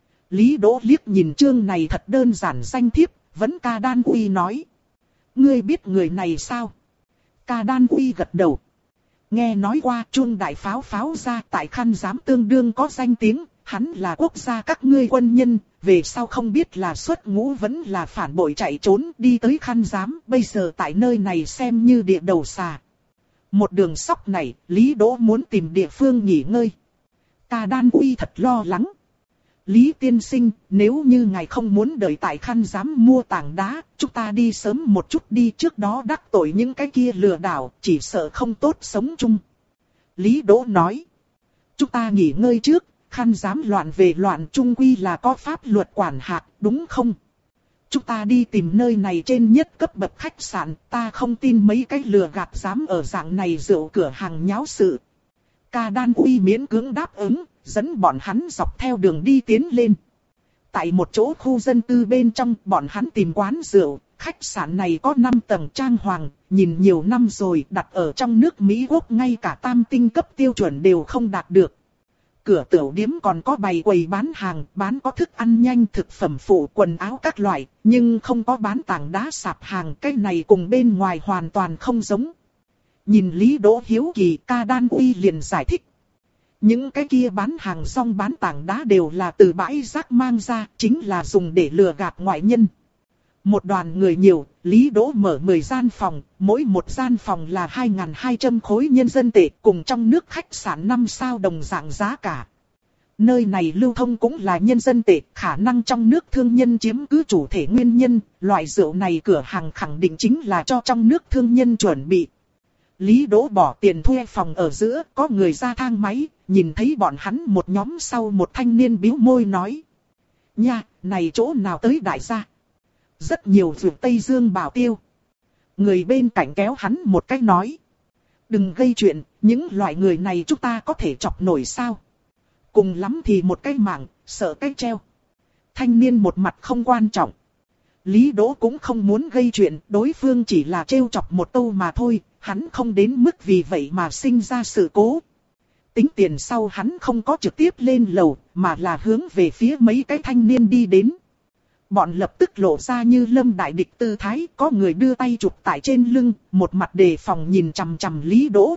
Lý Đỗ liếc nhìn chương này thật đơn giản danh thiếp, vẫn Ca Đan Uy nói. Ngươi biết người này sao? Ca Đan Uy gật đầu. Nghe nói qua Trung đại pháo pháo ra tại Khăn Giám tương đương có danh tiếng, hắn là quốc gia các ngươi quân nhân, về sau không biết là xuất ngũ vẫn là phản bội chạy trốn đi tới Khăn Giám, bây giờ tại nơi này xem như địa đầu xà. Một đường sóc này, Lý Đỗ muốn tìm địa phương nghỉ ngơi. Ca Đan Uy thật lo lắng. Lý tiên sinh, nếu như ngài không muốn đợi tại Khăn Giám mua tảng đá, chúng ta đi sớm một chút đi, trước đó đắc tội những cái kia lừa đảo, chỉ sợ không tốt sống chung. Lý Đỗ nói. Chúng ta nghỉ ngơi trước, khăn dám loạn về loạn chung quy là có pháp luật quản hạt, đúng không? Chúng ta đi tìm nơi này trên nhất cấp bậc khách sạn, ta không tin mấy cái lừa gạt dám ở dạng này rượu cửa hàng nháo sự. Ca Đan Uy miễn cưỡng đáp ứng, dẫn bọn hắn dọc theo đường đi tiến lên. Tại một chỗ khu dân tư bên trong, bọn hắn tìm quán rượu, khách sạn này có năm tầng trang hoàng, nhìn nhiều năm rồi, đặt ở trong nước Mỹ Quốc ngay cả tam tinh cấp tiêu chuẩn đều không đạt được. Cửa tiểu điếm còn có bày quầy bán hàng, bán có thức ăn nhanh, thực phẩm phụ, quần áo các loại, nhưng không có bán tảng đá sạp hàng, cái này cùng bên ngoài hoàn toàn không giống. Nhìn Lý Đỗ hiếu kỳ, Ca Đan Uy liền giải thích. Những cái kia bán hàng rong bán tảng đá đều là từ bãi rác mang ra, chính là dùng để lừa gạt ngoại nhân. Một đoàn người nhiều, Lý Đỗ mở mười gian phòng, mỗi một gian phòng là hai nghìn hai trăm khối nhân dân tệ, cùng trong nước khách sạn năm sao đồng dạng giá cả. Nơi này lưu thông cũng là nhân dân tệ, khả năng trong nước thương nhân chiếm cứ chủ thể nguyên nhân, loại rượu này cửa hàng khẳng định chính là cho trong nước thương nhân chuẩn bị. Lý Đỗ bỏ tiền thuê phòng ở giữa, có người ra thang máy, nhìn thấy bọn hắn một nhóm sau một thanh niên bĩu môi nói. Nha, này chỗ nào tới đại gia? Rất nhiều rượu Tây Dương bảo tiêu. Người bên cạnh kéo hắn một cái nói. Đừng gây chuyện, những loại người này chúng ta có thể chọc nổi sao? Cùng lắm thì một cái mạng, sợ cái treo. Thanh niên một mặt không quan trọng. Lý Đỗ cũng không muốn gây chuyện, đối phương chỉ là trêu chọc một câu mà thôi, hắn không đến mức vì vậy mà sinh ra sự cố. Tính tiền sau hắn không có trực tiếp lên lầu, mà là hướng về phía mấy cái thanh niên đi đến. Bọn lập tức lộ ra như lâm đại địch tư thái, có người đưa tay chụp tại trên lưng, một mặt đề phòng nhìn chằm chằm Lý Đỗ.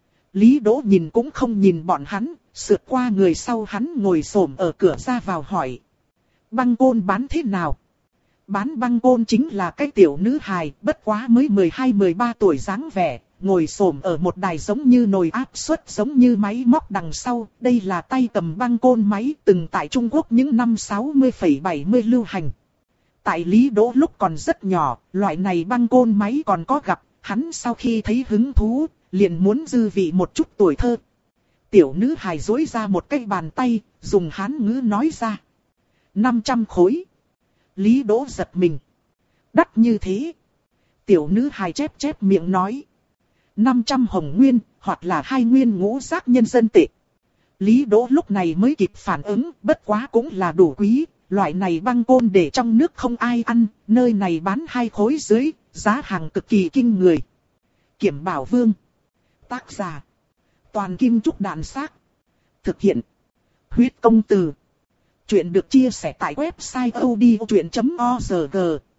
Lý Đỗ nhìn cũng không nhìn bọn hắn, sượt qua người sau hắn ngồi xổm ở cửa ra vào hỏi. Băng côn bán thế nào? Bán băng côn chính là cái tiểu nữ hài, bất quá mới mười hai mười ba tuổi dáng vẻ, ngồi xổm ở một đài giống như nồi áp suất giống như máy móc đằng sau. Đây là tay cầm băng côn máy từng tại Trung Quốc những năm sáu mươi bảy mươi lưu hành. Tại Lý Đỗ lúc còn rất nhỏ, loại này băng côn máy còn có gặp, hắn sau khi thấy hứng thú, liền muốn dư vị một chút tuổi thơ. Tiểu nữ hài duỗi ra một cái bàn tay, dùng Hán ngữ nói ra. năm trăm khối. Lý Đỗ giật mình. Đắt như thế. Tiểu nữ hài chép chép miệng nói. năm trăm hồng nguyên, hoặc là hai nguyên ngũ giác nhân dân tệ. Lý Đỗ lúc này mới kịp phản ứng, bất quá cũng là đủ quý. Loại này băng côn để trong nước không ai ăn, nơi này bán hai khối dưới, giá hàng cực kỳ kinh người. Kiểm Bảo Vương. Tác giả. Toàn Kim Trúc Đạn Xác. Thực hiện. Huyết Công Từ. Chuyện được chia sẻ tại website odchuyện chấm org.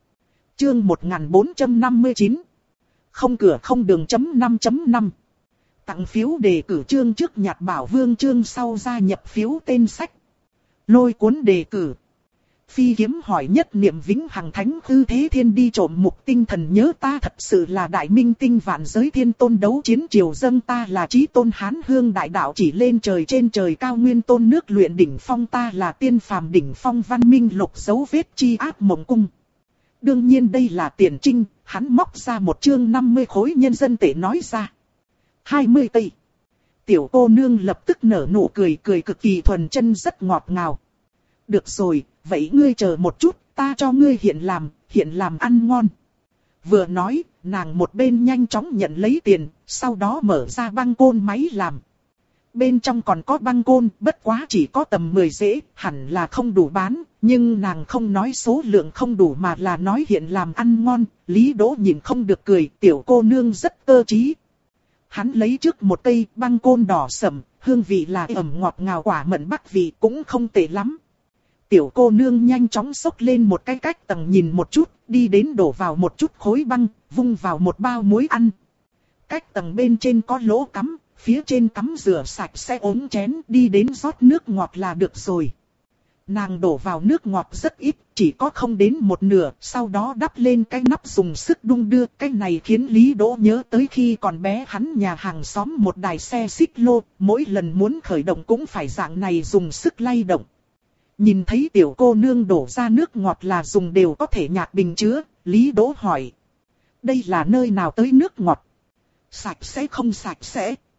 Chương một nghìn bốn trăm năm mươi chín. Không cửa không đường chấm năm chấm năm. Tặng phiếu đề cử chương trước nhặt Bảo Vương chương sau gia nhập phiếu tên sách. Lôi cuốn đề cử. Phi kiếm hỏi nhất niệm vĩnh hằng thánh hư thế thiên đi trộm mục tinh thần nhớ ta thật sự là đại minh tinh vạn giới thiên tôn đấu chiến triều dâng ta là chí tôn hán hương đại đạo chỉ lên trời trên trời cao nguyên tôn nước luyện đỉnh phong ta là tiên phàm đỉnh phong văn minh lục dấu vết chi áp mộng cung. Đương nhiên đây là tiền trinh, hắn móc ra một chương năm mươi khối nhân dân tệ nói ra. hai mươi tây. Tiểu cô nương lập tức nở nụ cười cười cực kỳ thuần chân rất ngọt ngào. Được rồi, vậy ngươi chờ một chút, ta cho ngươi hiện làm, hiện làm ăn ngon. Vừa nói, nàng một bên nhanh chóng nhận lấy tiền, sau đó mở ra băng côn máy làm. Bên trong còn có băng côn, bất quá chỉ có tầm mười rễ, hẳn là không đủ bán, nhưng nàng không nói số lượng không đủ mà là nói hiện làm ăn ngon. Lý Đỗ nhìn không được cười, tiểu cô nương rất cơ trí. Hắn lấy trước một cây băng côn đỏ sẫm, hương vị là ẩm ngọt ngào quả mận bắc vị cũng không tệ lắm. Tiểu cô nương nhanh chóng xốc lên một cái cách tầng nhìn một chút, đi đến đổ vào một chút khối băng, vung vào một bao muối ăn. Cách tầng bên trên có lỗ cắm, phía trên cắm rửa sạch sẽ ống chén, đi đến rót nước ngọt là được rồi. Nàng đổ vào nước ngọt rất ít, chỉ có không đến một nửa, sau đó đắp lên cái nắp dùng sức đung đưa. Cái này khiến Lý Đỗ nhớ tới khi còn bé hắn nhà hàng xóm một đài xe xích lô, mỗi lần muốn khởi động cũng phải dạng này dùng sức lay động. Nhìn thấy tiểu cô nương đổ ra nước ngọt là dùng đều có thể nhạc bình chứa, Lý Đỗ hỏi. Đây là nơi nào tới nước ngọt? Sạch sẽ không sạch sẽ?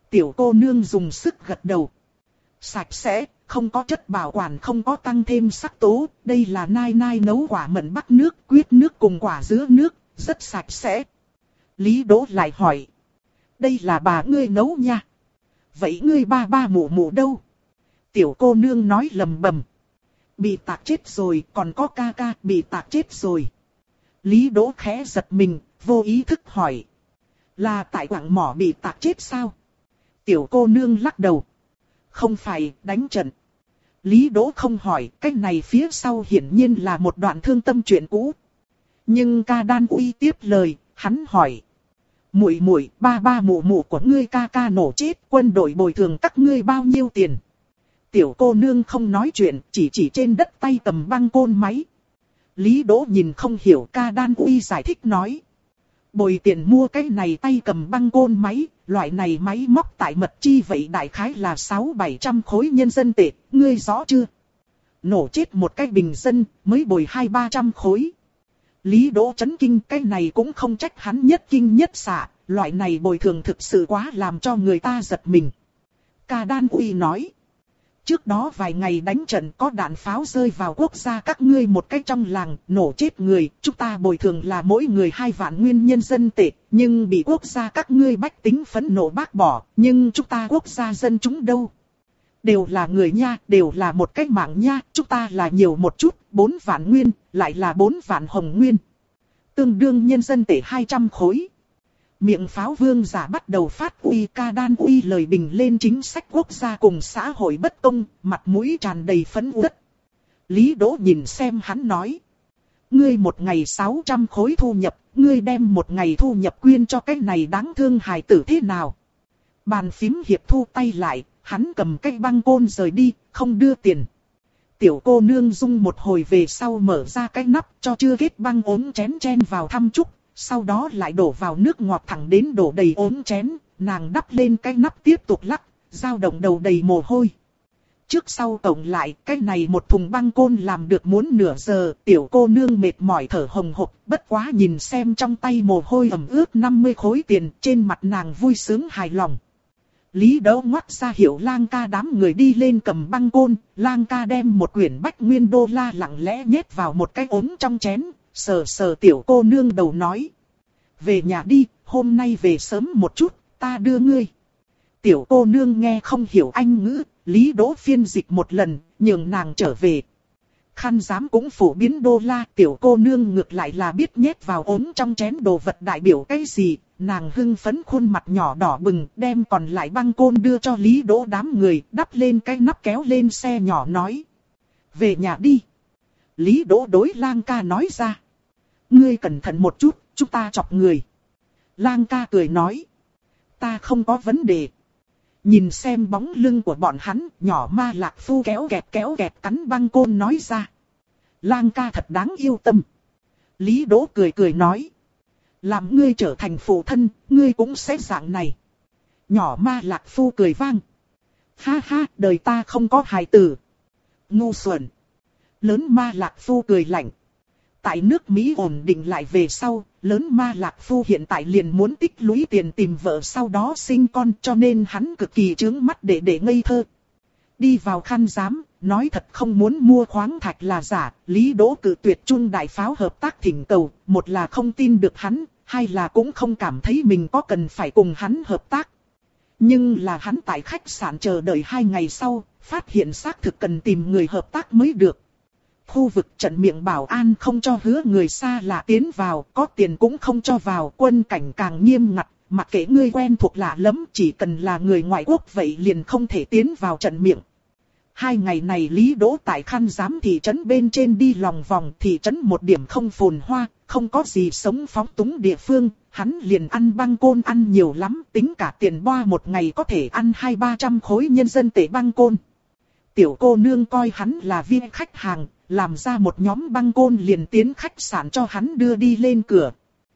Tiểu cô nương dùng sức gật đầu. Sạch sẽ, không có chất bảo quản, không có tăng thêm sắc tố. Đây là nai nai nấu quả mận bắc nước, quyết nước cùng quả dứa nước, rất sạch sẽ. Lý Đỗ lại hỏi. Đây là bà ngươi nấu nha. Vậy ngươi ba ba mụ mụ đâu? Tiểu cô nương nói lầm bầm. Bị tạc chết rồi, còn có ca ca bị tạc chết rồi. Lý Đỗ khẽ giật mình, vô ý thức hỏi. Là tại quặng mỏ bị tạc chết sao? Tiểu cô nương lắc đầu. Không phải, đánh trận. Lý Đỗ không hỏi, cái này phía sau hiển nhiên là một đoạn thương tâm chuyện cũ. Nhưng ca đan uy tiếp lời, hắn hỏi. Muội muội, ba ba mụ mụ của ngươi ca ca nổ chết, quân đội bồi thường các ngươi bao nhiêu tiền? Tiểu cô nương không nói chuyện, chỉ chỉ trên đất tay cầm băng côn máy. Lý Đỗ nhìn không hiểu, ca đan uy giải thích nói. Bồi tiền mua cái này tay cầm băng côn máy, loại này máy móc tại mật chi vậy đại khái là sáu bảy trăm khối nhân dân tệ, ngươi rõ chưa? Nổ chết một cái bình dân, mới bồi hai ba trăm khối. Lý Đỗ chấn kinh, cái này cũng không trách hắn nhất kinh nhất xạ, loại này bồi thường thực sự quá làm cho người ta giật mình. Ca đan uy nói. Trước đó vài ngày đánh trận có đạn pháo rơi vào quốc gia các ngươi một cách trong làng, nổ chết người, chúng ta bồi thường là mỗi người hai vạn nguyên nhân dân tệ, nhưng bị quốc gia các ngươi bách tính phẫn nộ bác bỏ, nhưng chúng ta quốc gia dân chúng đâu? Đều là người nha, đều là một cách mạng nha, chúng ta là nhiều một chút, bốn vạn nguyên, lại là bốn vạn hồng nguyên. Tương đương nhân dân tệ hai trăm khối. Miệng pháo vương giả bắt đầu phát uy, ca đan uy lời bình lên chính sách quốc gia cùng xã hội bất công, mặt mũi tràn đầy phẫn uất. Lý Đỗ nhìn xem hắn nói. Ngươi một ngày sáu trăm khối thu nhập, ngươi đem một ngày thu nhập quyên cho cái này đáng thương hài tử thế nào? Bàn phím hiệp thu tay lại, hắn cầm cái băng côn rời đi, không đưa tiền. Tiểu cô nương dung một hồi về sau mở ra cái nắp cho chưa kết băng ốm chén chen vào thăm chúc. Sau đó lại đổ vào nước ngọt thẳng đến đổ đầy ốm chén, nàng đắp lên cái nắp tiếp tục lắc, dao động đầu đầy mồ hôi. Trước sau tổng lại, cái này một thùng băng côn làm được muốn nửa giờ, tiểu cô nương mệt mỏi thở hồng hộc, bất quá nhìn xem trong tay mồ hôi ẩm ướt năm mươi khối tiền, trên mặt nàng vui sướng hài lòng. Lý Đỗ ngoắt ra hiệu Lang ca đám người đi lên cầm băng côn, Lang ca đem một quyển bách nguyên đô la lặng lẽ nhét vào một cái ốm trong chén. Sờ sờ tiểu cô nương đầu nói. Về nhà đi, hôm nay về sớm một chút, ta đưa ngươi. Tiểu cô nương nghe không hiểu Anh ngữ, Lý Đỗ phiên dịch một lần, nhường nàng trở về. Khăn giám cũng phổ biến đô la, tiểu cô nương ngược lại là biết nhét vào ốm trong chén đồ vật đại biểu cái gì. Nàng hưng phấn khuôn mặt nhỏ đỏ bừng, đem còn lại băng côn đưa cho Lý Đỗ đám người, đắp lên cái nắp kéo lên xe nhỏ nói. Về nhà đi. Lý Đỗ đối Lang ca nói ra. Ngươi cẩn thận một chút, chúng ta chọc người. Lang ca cười nói. Ta không có vấn đề. Nhìn xem bóng lưng của bọn hắn, nhỏ ma lạc phu kéo kẹt kéo kẹt cắn băng côn nói ra. Lang ca thật đáng yêu tâm. Lý Đỗ cười cười nói. Làm ngươi trở thành phụ thân, ngươi cũng sẽ dạng này. Nhỏ ma lạc phu cười vang. Ha ha, đời ta không có hài tử. Ngu xuẩn. Lớn ma lạc phu cười lạnh. Tại nước Mỹ ổn định lại về sau, lớn ma lạc phu hiện tại liền muốn tích lũy tiền tìm vợ sau đó sinh con, cho nên hắn cực kỳ trướng mắt để để ngây thơ. Đi vào khăn giám, nói thật không muốn mua khoáng thạch là giả, Lý Đỗ cự tuyệt Trung đại pháo hợp tác thỉnh cầu, một là không tin được hắn, hai là cũng không cảm thấy mình có cần phải cùng hắn hợp tác. Nhưng là hắn tại khách sạn chờ đợi hai ngày sau, phát hiện xác thực cần tìm người hợp tác mới được. Khu vực trận miệng bảo an không cho hứa người xa lạ tiến vào, có tiền cũng không cho vào, quân cảnh càng nghiêm ngặt, mặc kệ ngươi quen thuộc lạ lắm, chỉ cần là người ngoại quốc vậy liền không thể tiến vào trận miệng. Hai ngày này Lý Đỗ tại khăn giám thị trấn bên trên đi lòng vòng, thị trấn một điểm không phồn hoa, không có gì sống phóng túng địa phương, hắn liền ăn băng côn ăn nhiều lắm, tính cả tiền boa một ngày có thể ăn hai ba trăm khối nhân dân tệ băng côn. Tiểu cô nương coi hắn là viên khách hàng, làm ra một nhóm băng côn liền tiến khách sạn cho hắn đưa đi lên cửa.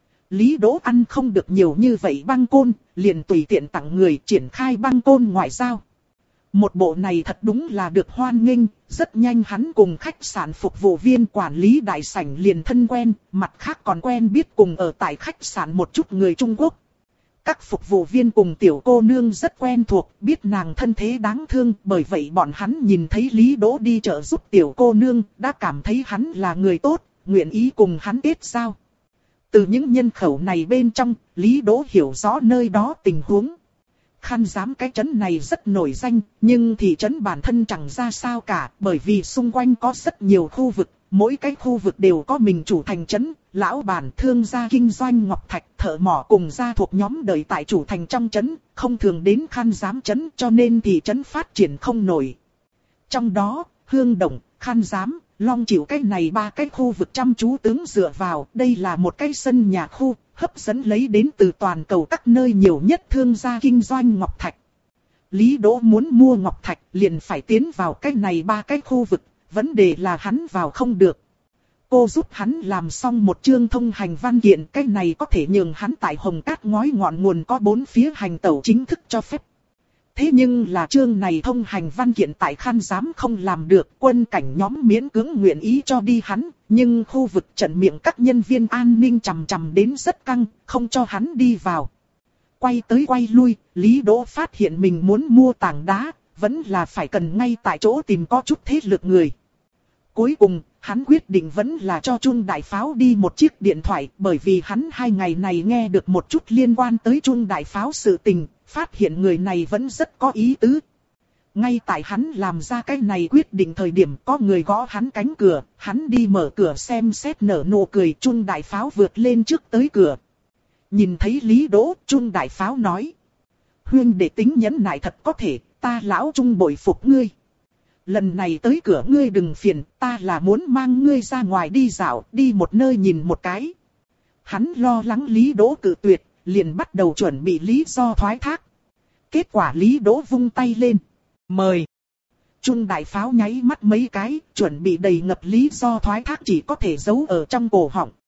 Lý Đỗ ăn không được nhiều như vậy băng côn, liền tùy tiện tặng người triển khai băng côn ngoại giao. Một bộ này thật đúng là được hoan nghênh, rất nhanh hắn cùng khách sạn phục vụ viên quản lý đại sảnh liền thân quen, mặt khác còn quen biết cùng ở tại khách sạn một chút người Trung Quốc. Các phục vụ viên cùng tiểu cô nương rất quen thuộc, biết nàng thân thế đáng thương, bởi vậy bọn hắn nhìn thấy Lý Đỗ đi trợ giúp tiểu cô nương, đã cảm thấy hắn là người tốt, nguyện ý cùng hắn kết giao. Từ những nhân khẩu này bên trong, Lý Đỗ hiểu rõ nơi đó tình huống. Khăn Giám cái trấn này rất nổi danh, nhưng thị trấn bản thân chẳng ra sao cả, bởi vì xung quanh có rất nhiều khu vực, mỗi cái khu vực đều có mình chủ thành trấn, lão bản thương gia kinh doanh ngọc thạch, thợ mỏ cùng gia thuộc nhóm đời tại chủ thành trong trấn, không thường đến Khăn Giám trấn, cho nên thị trấn phát triển không nổi. Trong đó, Hương Động, Khăn Giám, Long Chịu cái này ba cái khu vực chăm chú tướng dựa vào, đây là một cái sân nhà khu, hấp dẫn lấy đến từ toàn cầu các nơi nhiều nhất thương gia kinh doanh ngọc thạch. Lý Đỗ muốn mua ngọc thạch liền phải tiến vào cái này ba cái khu vực, vấn đề là hắn vào không được. Cô giúp hắn làm xong một chương thông hành văn kiện, cái này có thể nhường hắn tại Hồng Cát ngói ngọn nguồn có bốn phía hành tẩu chính thức cho phép. Thế nhưng là chương này thông hành văn kiện tại Khăn Giám không làm được, quân cảnh nhóm miễn cưỡng nguyện ý cho đi hắn, nhưng khu vực trận miệng các nhân viên an ninh chằm chằm đến rất căng, không cho hắn đi vào. Quay tới quay lui, Lý Đỗ phát hiện mình muốn mua tảng đá, vẫn là phải cần ngay tại chỗ tìm có chút thế lực người. Cuối cùng, hắn quyết định vẫn là cho Trung Đại Pháo đi một chiếc điện thoại, bởi vì hắn hai ngày này nghe được một chút liên quan tới Trung Đại Pháo sự tình, phát hiện người này vẫn rất có ý tứ. Ngay tại hắn làm ra cái này quyết định thời điểm có người gõ hắn cánh cửa, hắn đi mở cửa xem xét nở nụ cười, Trung Đại Pháo vượt lên trước tới cửa. Nhìn thấy Lý Đỗ, Trung Đại Pháo nói: huynh đệ tính nhẫn nại thật có thể, ta lão Trung bội phục ngươi. Lần này tới cửa ngươi đừng phiền, ta là muốn mang ngươi ra ngoài đi dạo, đi một nơi nhìn một cái. Hắn lo lắng Lý Đỗ cự tuyệt, liền bắt đầu chuẩn bị lý do thoái thác. Kết quả Lý Đỗ vung tay lên: mời. Trung Đại Pháo nháy mắt mấy cái, chuẩn bị đầy ngập lý do thoái thác chỉ có thể giấu ở trong cổ họng.